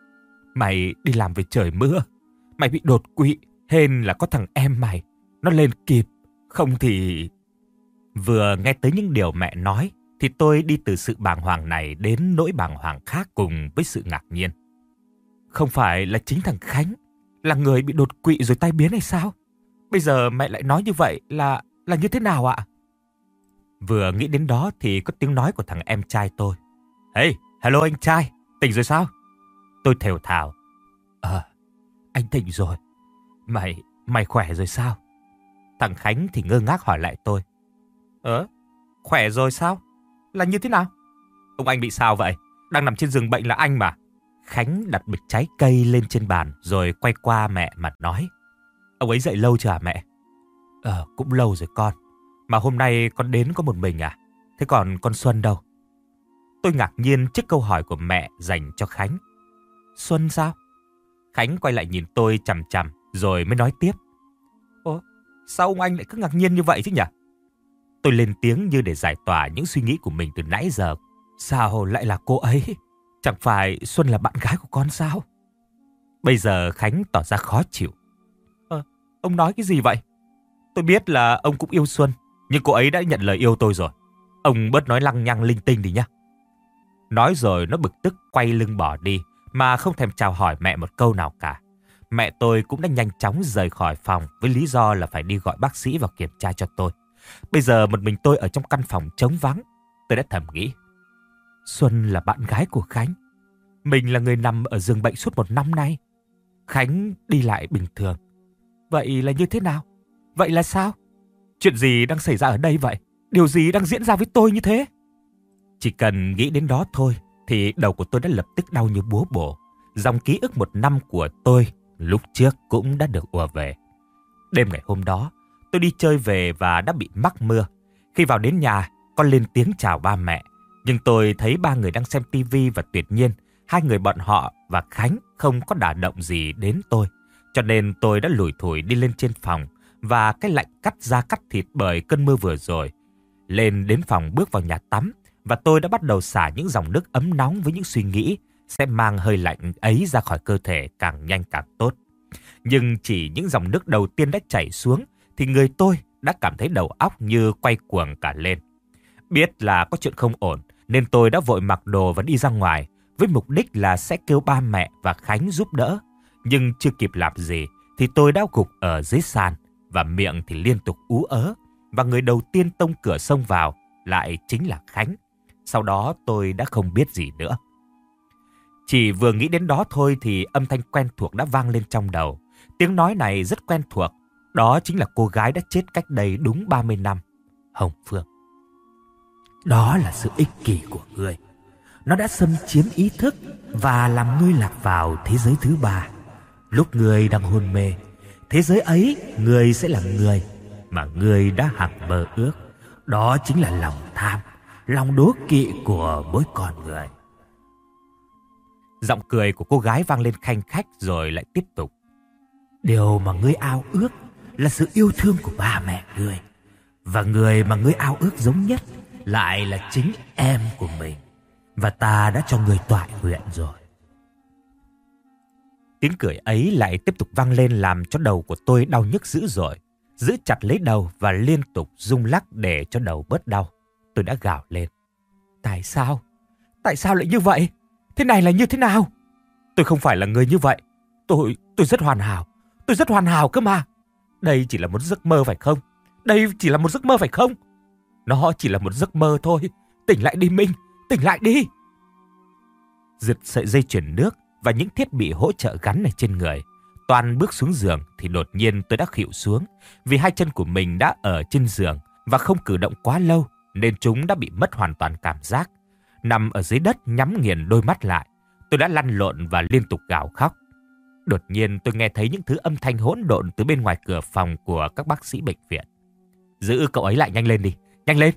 Mày đi làm về trời mưa, mày bị đột quỵ, hên là có thằng em mày nó lên kịp, không thì... Vừa nghe tới những điều mẹ nói thì tôi đi từ sự bàng hoàng này đến nỗi bàng hoàng khác cùng với sự ngạc nhiên. Không phải là chính thằng Khánh là người bị đột quỵ rồi tai biến hay sao? Bây giờ mẹ lại nói như vậy là là như thế nào ạ? Vừa nghĩ đến đó thì có tiếng nói của thằng em trai tôi. Hey, hello anh trai, tỉnh rồi sao? Tôi thều thào. Ờ, anh tỉnh rồi. Mày, mày khỏe rồi sao? Thằng Khánh thì ngơ ngác hỏi lại tôi. Ờ, khỏe rồi sao? Là như thế nào? Ông anh bị sao vậy? Đang nằm trên giường bệnh là anh mà. Khánh đặt bịch trái cây lên trên bàn rồi quay qua mẹ mà nói. Ông ấy dậy lâu chưa hả mẹ? Ờ, cũng lâu rồi con. Mà hôm nay con đến có một mình à? Thế còn con Xuân đâu? Tôi ngạc nhiên trước câu hỏi của mẹ dành cho Khánh. Xuân sao? Khánh quay lại nhìn tôi chằm chằm rồi mới nói tiếp. Ủa, sao ông anh lại cứ ngạc nhiên như vậy chứ nhỉ? Tôi lên tiếng như để giải tỏa những suy nghĩ của mình từ nãy giờ. Sao lại là cô ấy? Chẳng phải Xuân là bạn gái của con sao? Bây giờ Khánh tỏ ra khó chịu. Ờ, ông nói cái gì vậy? Tôi biết là ông cũng yêu Xuân, Nhưng cô ấy đã nhận lời yêu tôi rồi. Ông bớt nói lăng nhăng linh tinh đi nhá. Nói rồi nó bực tức quay lưng bỏ đi mà không thèm chào hỏi mẹ một câu nào cả. Mẹ tôi cũng đã nhanh chóng rời khỏi phòng với lý do là phải đi gọi bác sĩ vào kiểm tra cho tôi. Bây giờ một mình tôi ở trong căn phòng trống vắng. Tôi đã thầm nghĩ, Xuân là bạn gái của Khánh. Mình là người nằm ở giường bệnh suốt một năm nay. Khánh đi lại bình thường. Vậy là như thế nào? Vậy là sao? Chuyện gì đang xảy ra ở đây vậy? Điều gì đang diễn ra với tôi như thế? Chỉ cần nghĩ đến đó thôi thì đầu của tôi đã lập tức đau như búa bổ. Dòng ký ức một năm của tôi lúc trước cũng đã được ùa về. Đêm ngày hôm đó, tôi đi chơi về và đã bị mắc mưa. Khi vào đến nhà, con lên tiếng chào ba mẹ. Nhưng tôi thấy ba người đang xem tivi và tuyệt nhiên hai người bọn họ và Khánh không có đả động gì đến tôi. Cho nên tôi đã lủi thủi đi lên trên phòng và cái lạnh cắt da cắt thịt bởi cơn mưa vừa rồi. Lên đến phòng bước vào nhà tắm và tôi đã bắt đầu xả những dòng nước ấm nóng với những suy nghĩ sẽ mang hơi lạnh ấy ra khỏi cơ thể càng nhanh càng tốt. Nhưng chỉ những dòng nước đầu tiên đã chảy xuống thì người tôi đã cảm thấy đầu óc như quay cuồng cả lên. Biết là có chuyện không ổn nên tôi đã vội mặc đồ và đi ra ngoài với mục đích là sẽ kêu ba mẹ và Khánh giúp đỡ. Nhưng chưa kịp làm gì thì tôi đã gục ở dưới sàn và miệng thì liên tục ú ớ. Và người đầu tiên tông cửa xông vào lại chính là Khánh. Sau đó tôi đã không biết gì nữa. Chỉ vừa nghĩ đến đó thôi thì âm thanh quen thuộc đã vang lên trong đầu. Tiếng nói này rất quen thuộc. Đó chính là cô gái đã chết cách đây đúng ba mươi năm, Hồng Phương. Đó là sự ích kỷ của ngươi. Nó đã xâm chiếm ý thức và làm ngươi lạc vào thế giới thứ ba. Lúc ngươi đang hôn mê, thế giới ấy ngươi sẽ là người mà ngươi đã hằng mơ ước. Đó chính là lòng tham, lòng đố kỵ của mỗi con người. Giọng cười của cô gái vang lên khanh khách rồi lại tiếp tục. Điều mà ngươi ao ước là sự yêu thương của ba mẹ ngươi. Và người mà ngươi ao ước giống nhất lại là chính em của mình. Và ta đã cho ngươi tọa nguyện rồi. Tiếng cười ấy lại tiếp tục vang lên làm cho đầu của tôi đau nhức dữ dội. Giữ chặt lấy đầu và liên tục rung lắc để cho đầu bớt đau. Tôi đã gào lên. Tại sao? Tại sao lại như vậy? Thế này là như thế nào? Tôi không phải là người như vậy. Tôi, tôi rất hoàn hảo. Tôi rất hoàn hảo cơ mà. Đây chỉ là một giấc mơ phải không? Đây chỉ là một giấc mơ phải không? Nó chỉ là một giấc mơ thôi. Tỉnh lại đi Minh, tỉnh lại đi. Giật sợi dây chuyền nước và những thiết bị hỗ trợ gắn ở trên người. Toàn bước xuống giường thì đột nhiên tôi đã khuỵu xuống vì hai chân của mình đã ở trên giường và không cử động quá lâu nên chúng đã bị mất hoàn toàn cảm giác. Nằm ở dưới đất nhắm nghiền đôi mắt lại, tôi đã lăn lộn và liên tục gào khóc. Đột nhiên tôi nghe thấy những thứ âm thanh hỗn độn từ bên ngoài cửa phòng của các bác sĩ bệnh viện. Giữ cậu ấy lại nhanh lên đi, nhanh lên.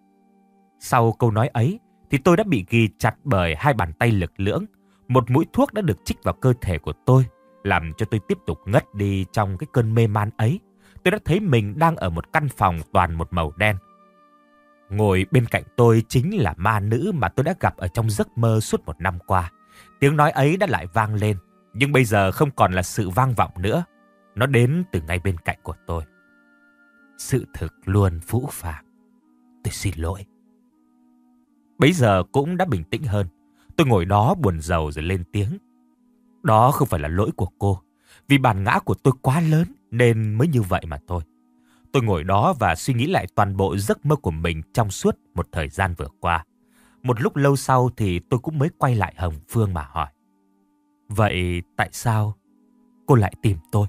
Sau câu nói ấy thì tôi đã bị ghi chặt bởi hai bàn tay lực lưỡng. Một mũi thuốc đã được trích vào cơ thể của tôi, làm cho tôi tiếp tục ngất đi trong cái cơn mê man ấy. Tôi đã thấy mình đang ở một căn phòng toàn một màu đen. Ngồi bên cạnh tôi chính là ma nữ mà tôi đã gặp ở trong giấc mơ suốt một năm qua. Tiếng nói ấy đã lại vang lên, nhưng bây giờ không còn là sự vang vọng nữa. Nó đến từ ngay bên cạnh của tôi. Sự thực luôn phũ phàng. Tôi xin lỗi. Bấy giờ cũng đã bình tĩnh hơn. Tôi ngồi đó buồn rầu rồi lên tiếng. Đó không phải là lỗi của cô. Vì bản ngã của tôi quá lớn nên mới như vậy mà thôi. Tôi ngồi đó và suy nghĩ lại toàn bộ giấc mơ của mình trong suốt một thời gian vừa qua. Một lúc lâu sau thì tôi cũng mới quay lại Hồng Phương mà hỏi. Vậy tại sao cô lại tìm tôi?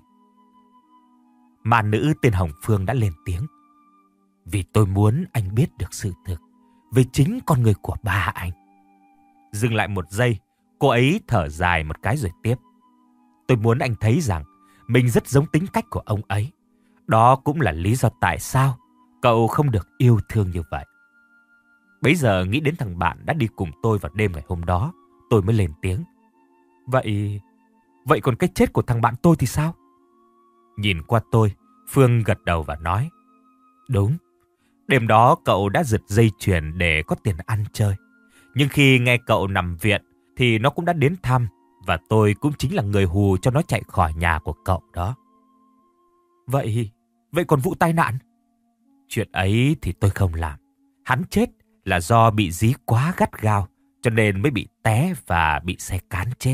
Ma nữ tên Hồng Phương đã lên tiếng. Vì tôi muốn anh biết được sự thực về chính con người của ba anh. Dừng lại một giây, cô ấy thở dài một cái rồi tiếp. Tôi muốn anh thấy rằng mình rất giống tính cách của ông ấy. Đó cũng là lý do tại sao cậu không được yêu thương như vậy. Bấy giờ nghĩ đến thằng bạn đã đi cùng tôi vào đêm ngày hôm đó, tôi mới lên tiếng. Vậy, vậy còn cái chết của thằng bạn tôi thì sao? Nhìn qua tôi, Phương gật đầu và nói. Đúng, đêm đó cậu đã giật dây chuyền để có tiền ăn chơi. Nhưng khi nghe cậu nằm viện thì nó cũng đã đến thăm và tôi cũng chính là người hù cho nó chạy khỏi nhà của cậu đó. Vậy, vậy còn vụ tai nạn? Chuyện ấy thì tôi không làm. Hắn chết là do bị dí quá gắt gao, cho nên mới bị té và bị xe cán chết.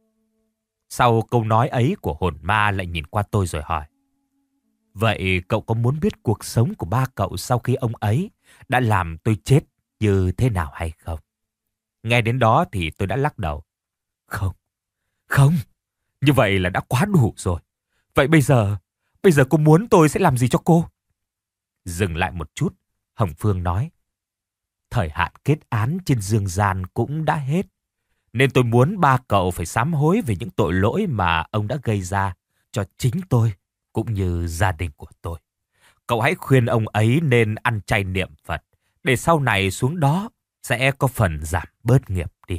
Sau câu nói ấy của hồn ma lại nhìn qua tôi rồi hỏi. Vậy cậu có muốn biết cuộc sống của ba cậu sau khi ông ấy đã làm tôi chết như thế nào hay không? Nghe đến đó thì tôi đã lắc đầu. Không, không, như vậy là đã quá đủ rồi. Vậy bây giờ, bây giờ cô muốn tôi sẽ làm gì cho cô? Dừng lại một chút, Hồng Phương nói. Thời hạn kết án trên dương gian cũng đã hết. Nên tôi muốn ba cậu phải sám hối về những tội lỗi mà ông đã gây ra cho chính tôi cũng như gia đình của tôi. Cậu hãy khuyên ông ấy nên ăn chay niệm Phật, để sau này xuống đó sẽ có phần giảm bớt nghiệp đi.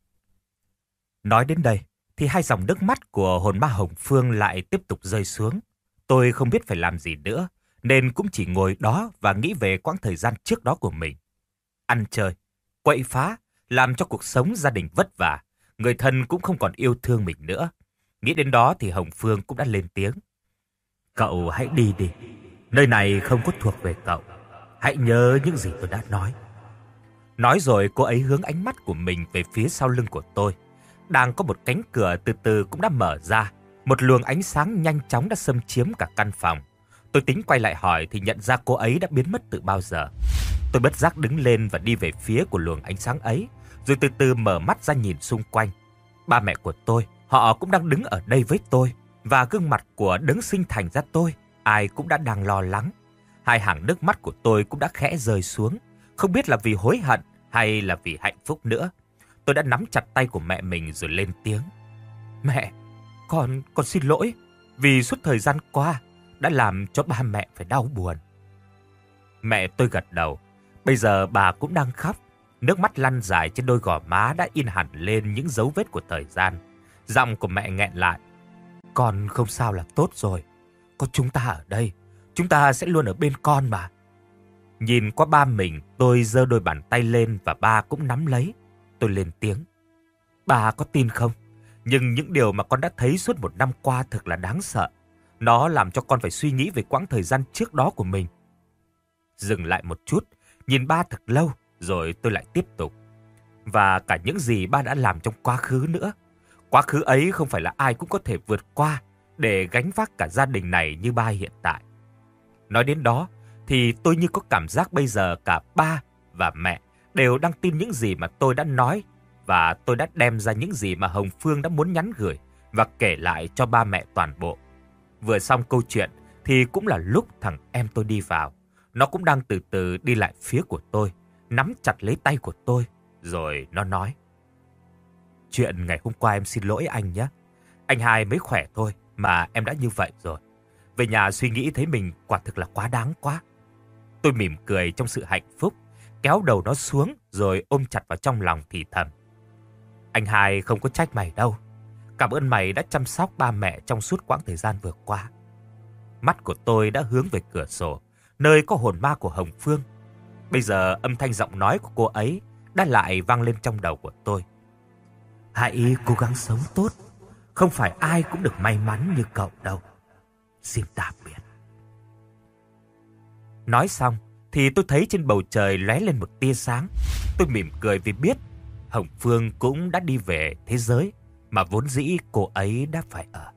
Nói đến đây thì hai dòng nước mắt của hồn ma Hồng Phương lại tiếp tục rơi xuống. Tôi không biết phải làm gì nữa, nên cũng chỉ ngồi đó và nghĩ về quãng thời gian trước đó của mình. Ăn chơi, quậy phá, làm cho cuộc sống gia đình vất vả, người thân cũng không còn yêu thương mình nữa. Nghĩ đến đó thì Hồng Phương cũng đã lên tiếng. Cậu hãy đi đi, nơi này không có thuộc về cậu. Hãy nhớ những gì tôi đã nói. Nói rồi cô ấy hướng ánh mắt của mình về phía sau lưng của tôi. Đang có một cánh cửa từ từ cũng đã mở ra. Một luồng ánh sáng nhanh chóng đã xâm chiếm cả căn phòng. Tôi tính quay lại hỏi thì nhận ra cô ấy đã biến mất từ bao giờ. Tôi bất giác đứng lên và đi về phía của luồng ánh sáng ấy, rồi từ từ mở mắt ra nhìn xung quanh. Ba mẹ của tôi, họ cũng đang đứng ở đây với tôi, và gương mặt của đấng sinh thành ra tôi, ai cũng đã đang lo lắng. Hai hàng nước mắt của tôi cũng đã khẽ rơi xuống, không biết là vì hối hận hay là vì hạnh phúc nữa. Tôi đã nắm chặt tay của mẹ mình rồi lên tiếng. Mẹ, con, con xin lỗi vì suốt thời gian qua đã làm cho ba mẹ phải đau buồn. Mẹ tôi gật đầu. Bây giờ bà cũng đang khóc. Nước mắt lăn dài trên đôi gò má đã in hẳn lên những dấu vết của thời gian. Giọng của mẹ nghẹn lại. Con không sao là tốt rồi. Có chúng ta ở đây, chúng ta sẽ luôn ở bên con mà. Nhìn qua ba mình, tôi giơ đôi bàn tay lên và ba cũng nắm lấy. Tôi lên tiếng. Bà có tin không? Nhưng những điều mà con đã thấy suốt một năm qua thực là đáng sợ. Nó làm cho con phải suy nghĩ về quãng thời gian trước đó của mình. Dừng lại một chút, nhìn ba thật lâu, rồi tôi lại tiếp tục. Và cả những gì ba đã làm trong quá khứ nữa. Quá khứ ấy không phải là ai cũng có thể vượt qua để gánh vác cả gia đình này như ba hiện tại. Nói đến đó, thì tôi như có cảm giác bây giờ cả ba và mẹ đều đang tin những gì mà tôi đã nói, và tôi đã đem ra những gì mà Hồng Phương đã muốn nhắn gửi và kể lại cho ba mẹ toàn bộ. Vừa xong câu chuyện thì cũng là lúc thằng em tôi đi vào. Nó cũng đang từ từ đi lại phía của tôi, nắm chặt lấy tay của tôi, rồi nó nói. Chuyện ngày hôm qua em xin lỗi anh nhé. Anh hai mới khỏe thôi mà em đã như vậy rồi. Về nhà suy nghĩ thấy mình quả thực là quá đáng quá. Tôi mỉm cười trong sự hạnh phúc, kéo đầu nó xuống rồi ôm chặt vào trong lòng thì thầm. Anh hai không có trách mày đâu. Cảm ơn mày đã chăm sóc ba mẹ trong suốt quãng thời gian vừa qua. Mắt của tôi đã hướng về cửa sổ, nơi có hồn ma của Hồng Phương. Bây giờ âm thanh giọng nói của cô ấy đã lại vang lên trong đầu của tôi. Hãy cố gắng sống tốt. Không phải ai cũng được may mắn như cậu đâu. Xin tạm biệt. Nói xong thì tôi thấy trên bầu trời lóe lên một tia sáng. Tôi mỉm cười vì biết Hồng Phương cũng đã đi về thế giới mà vốn dĩ cô ấy đã phải ở.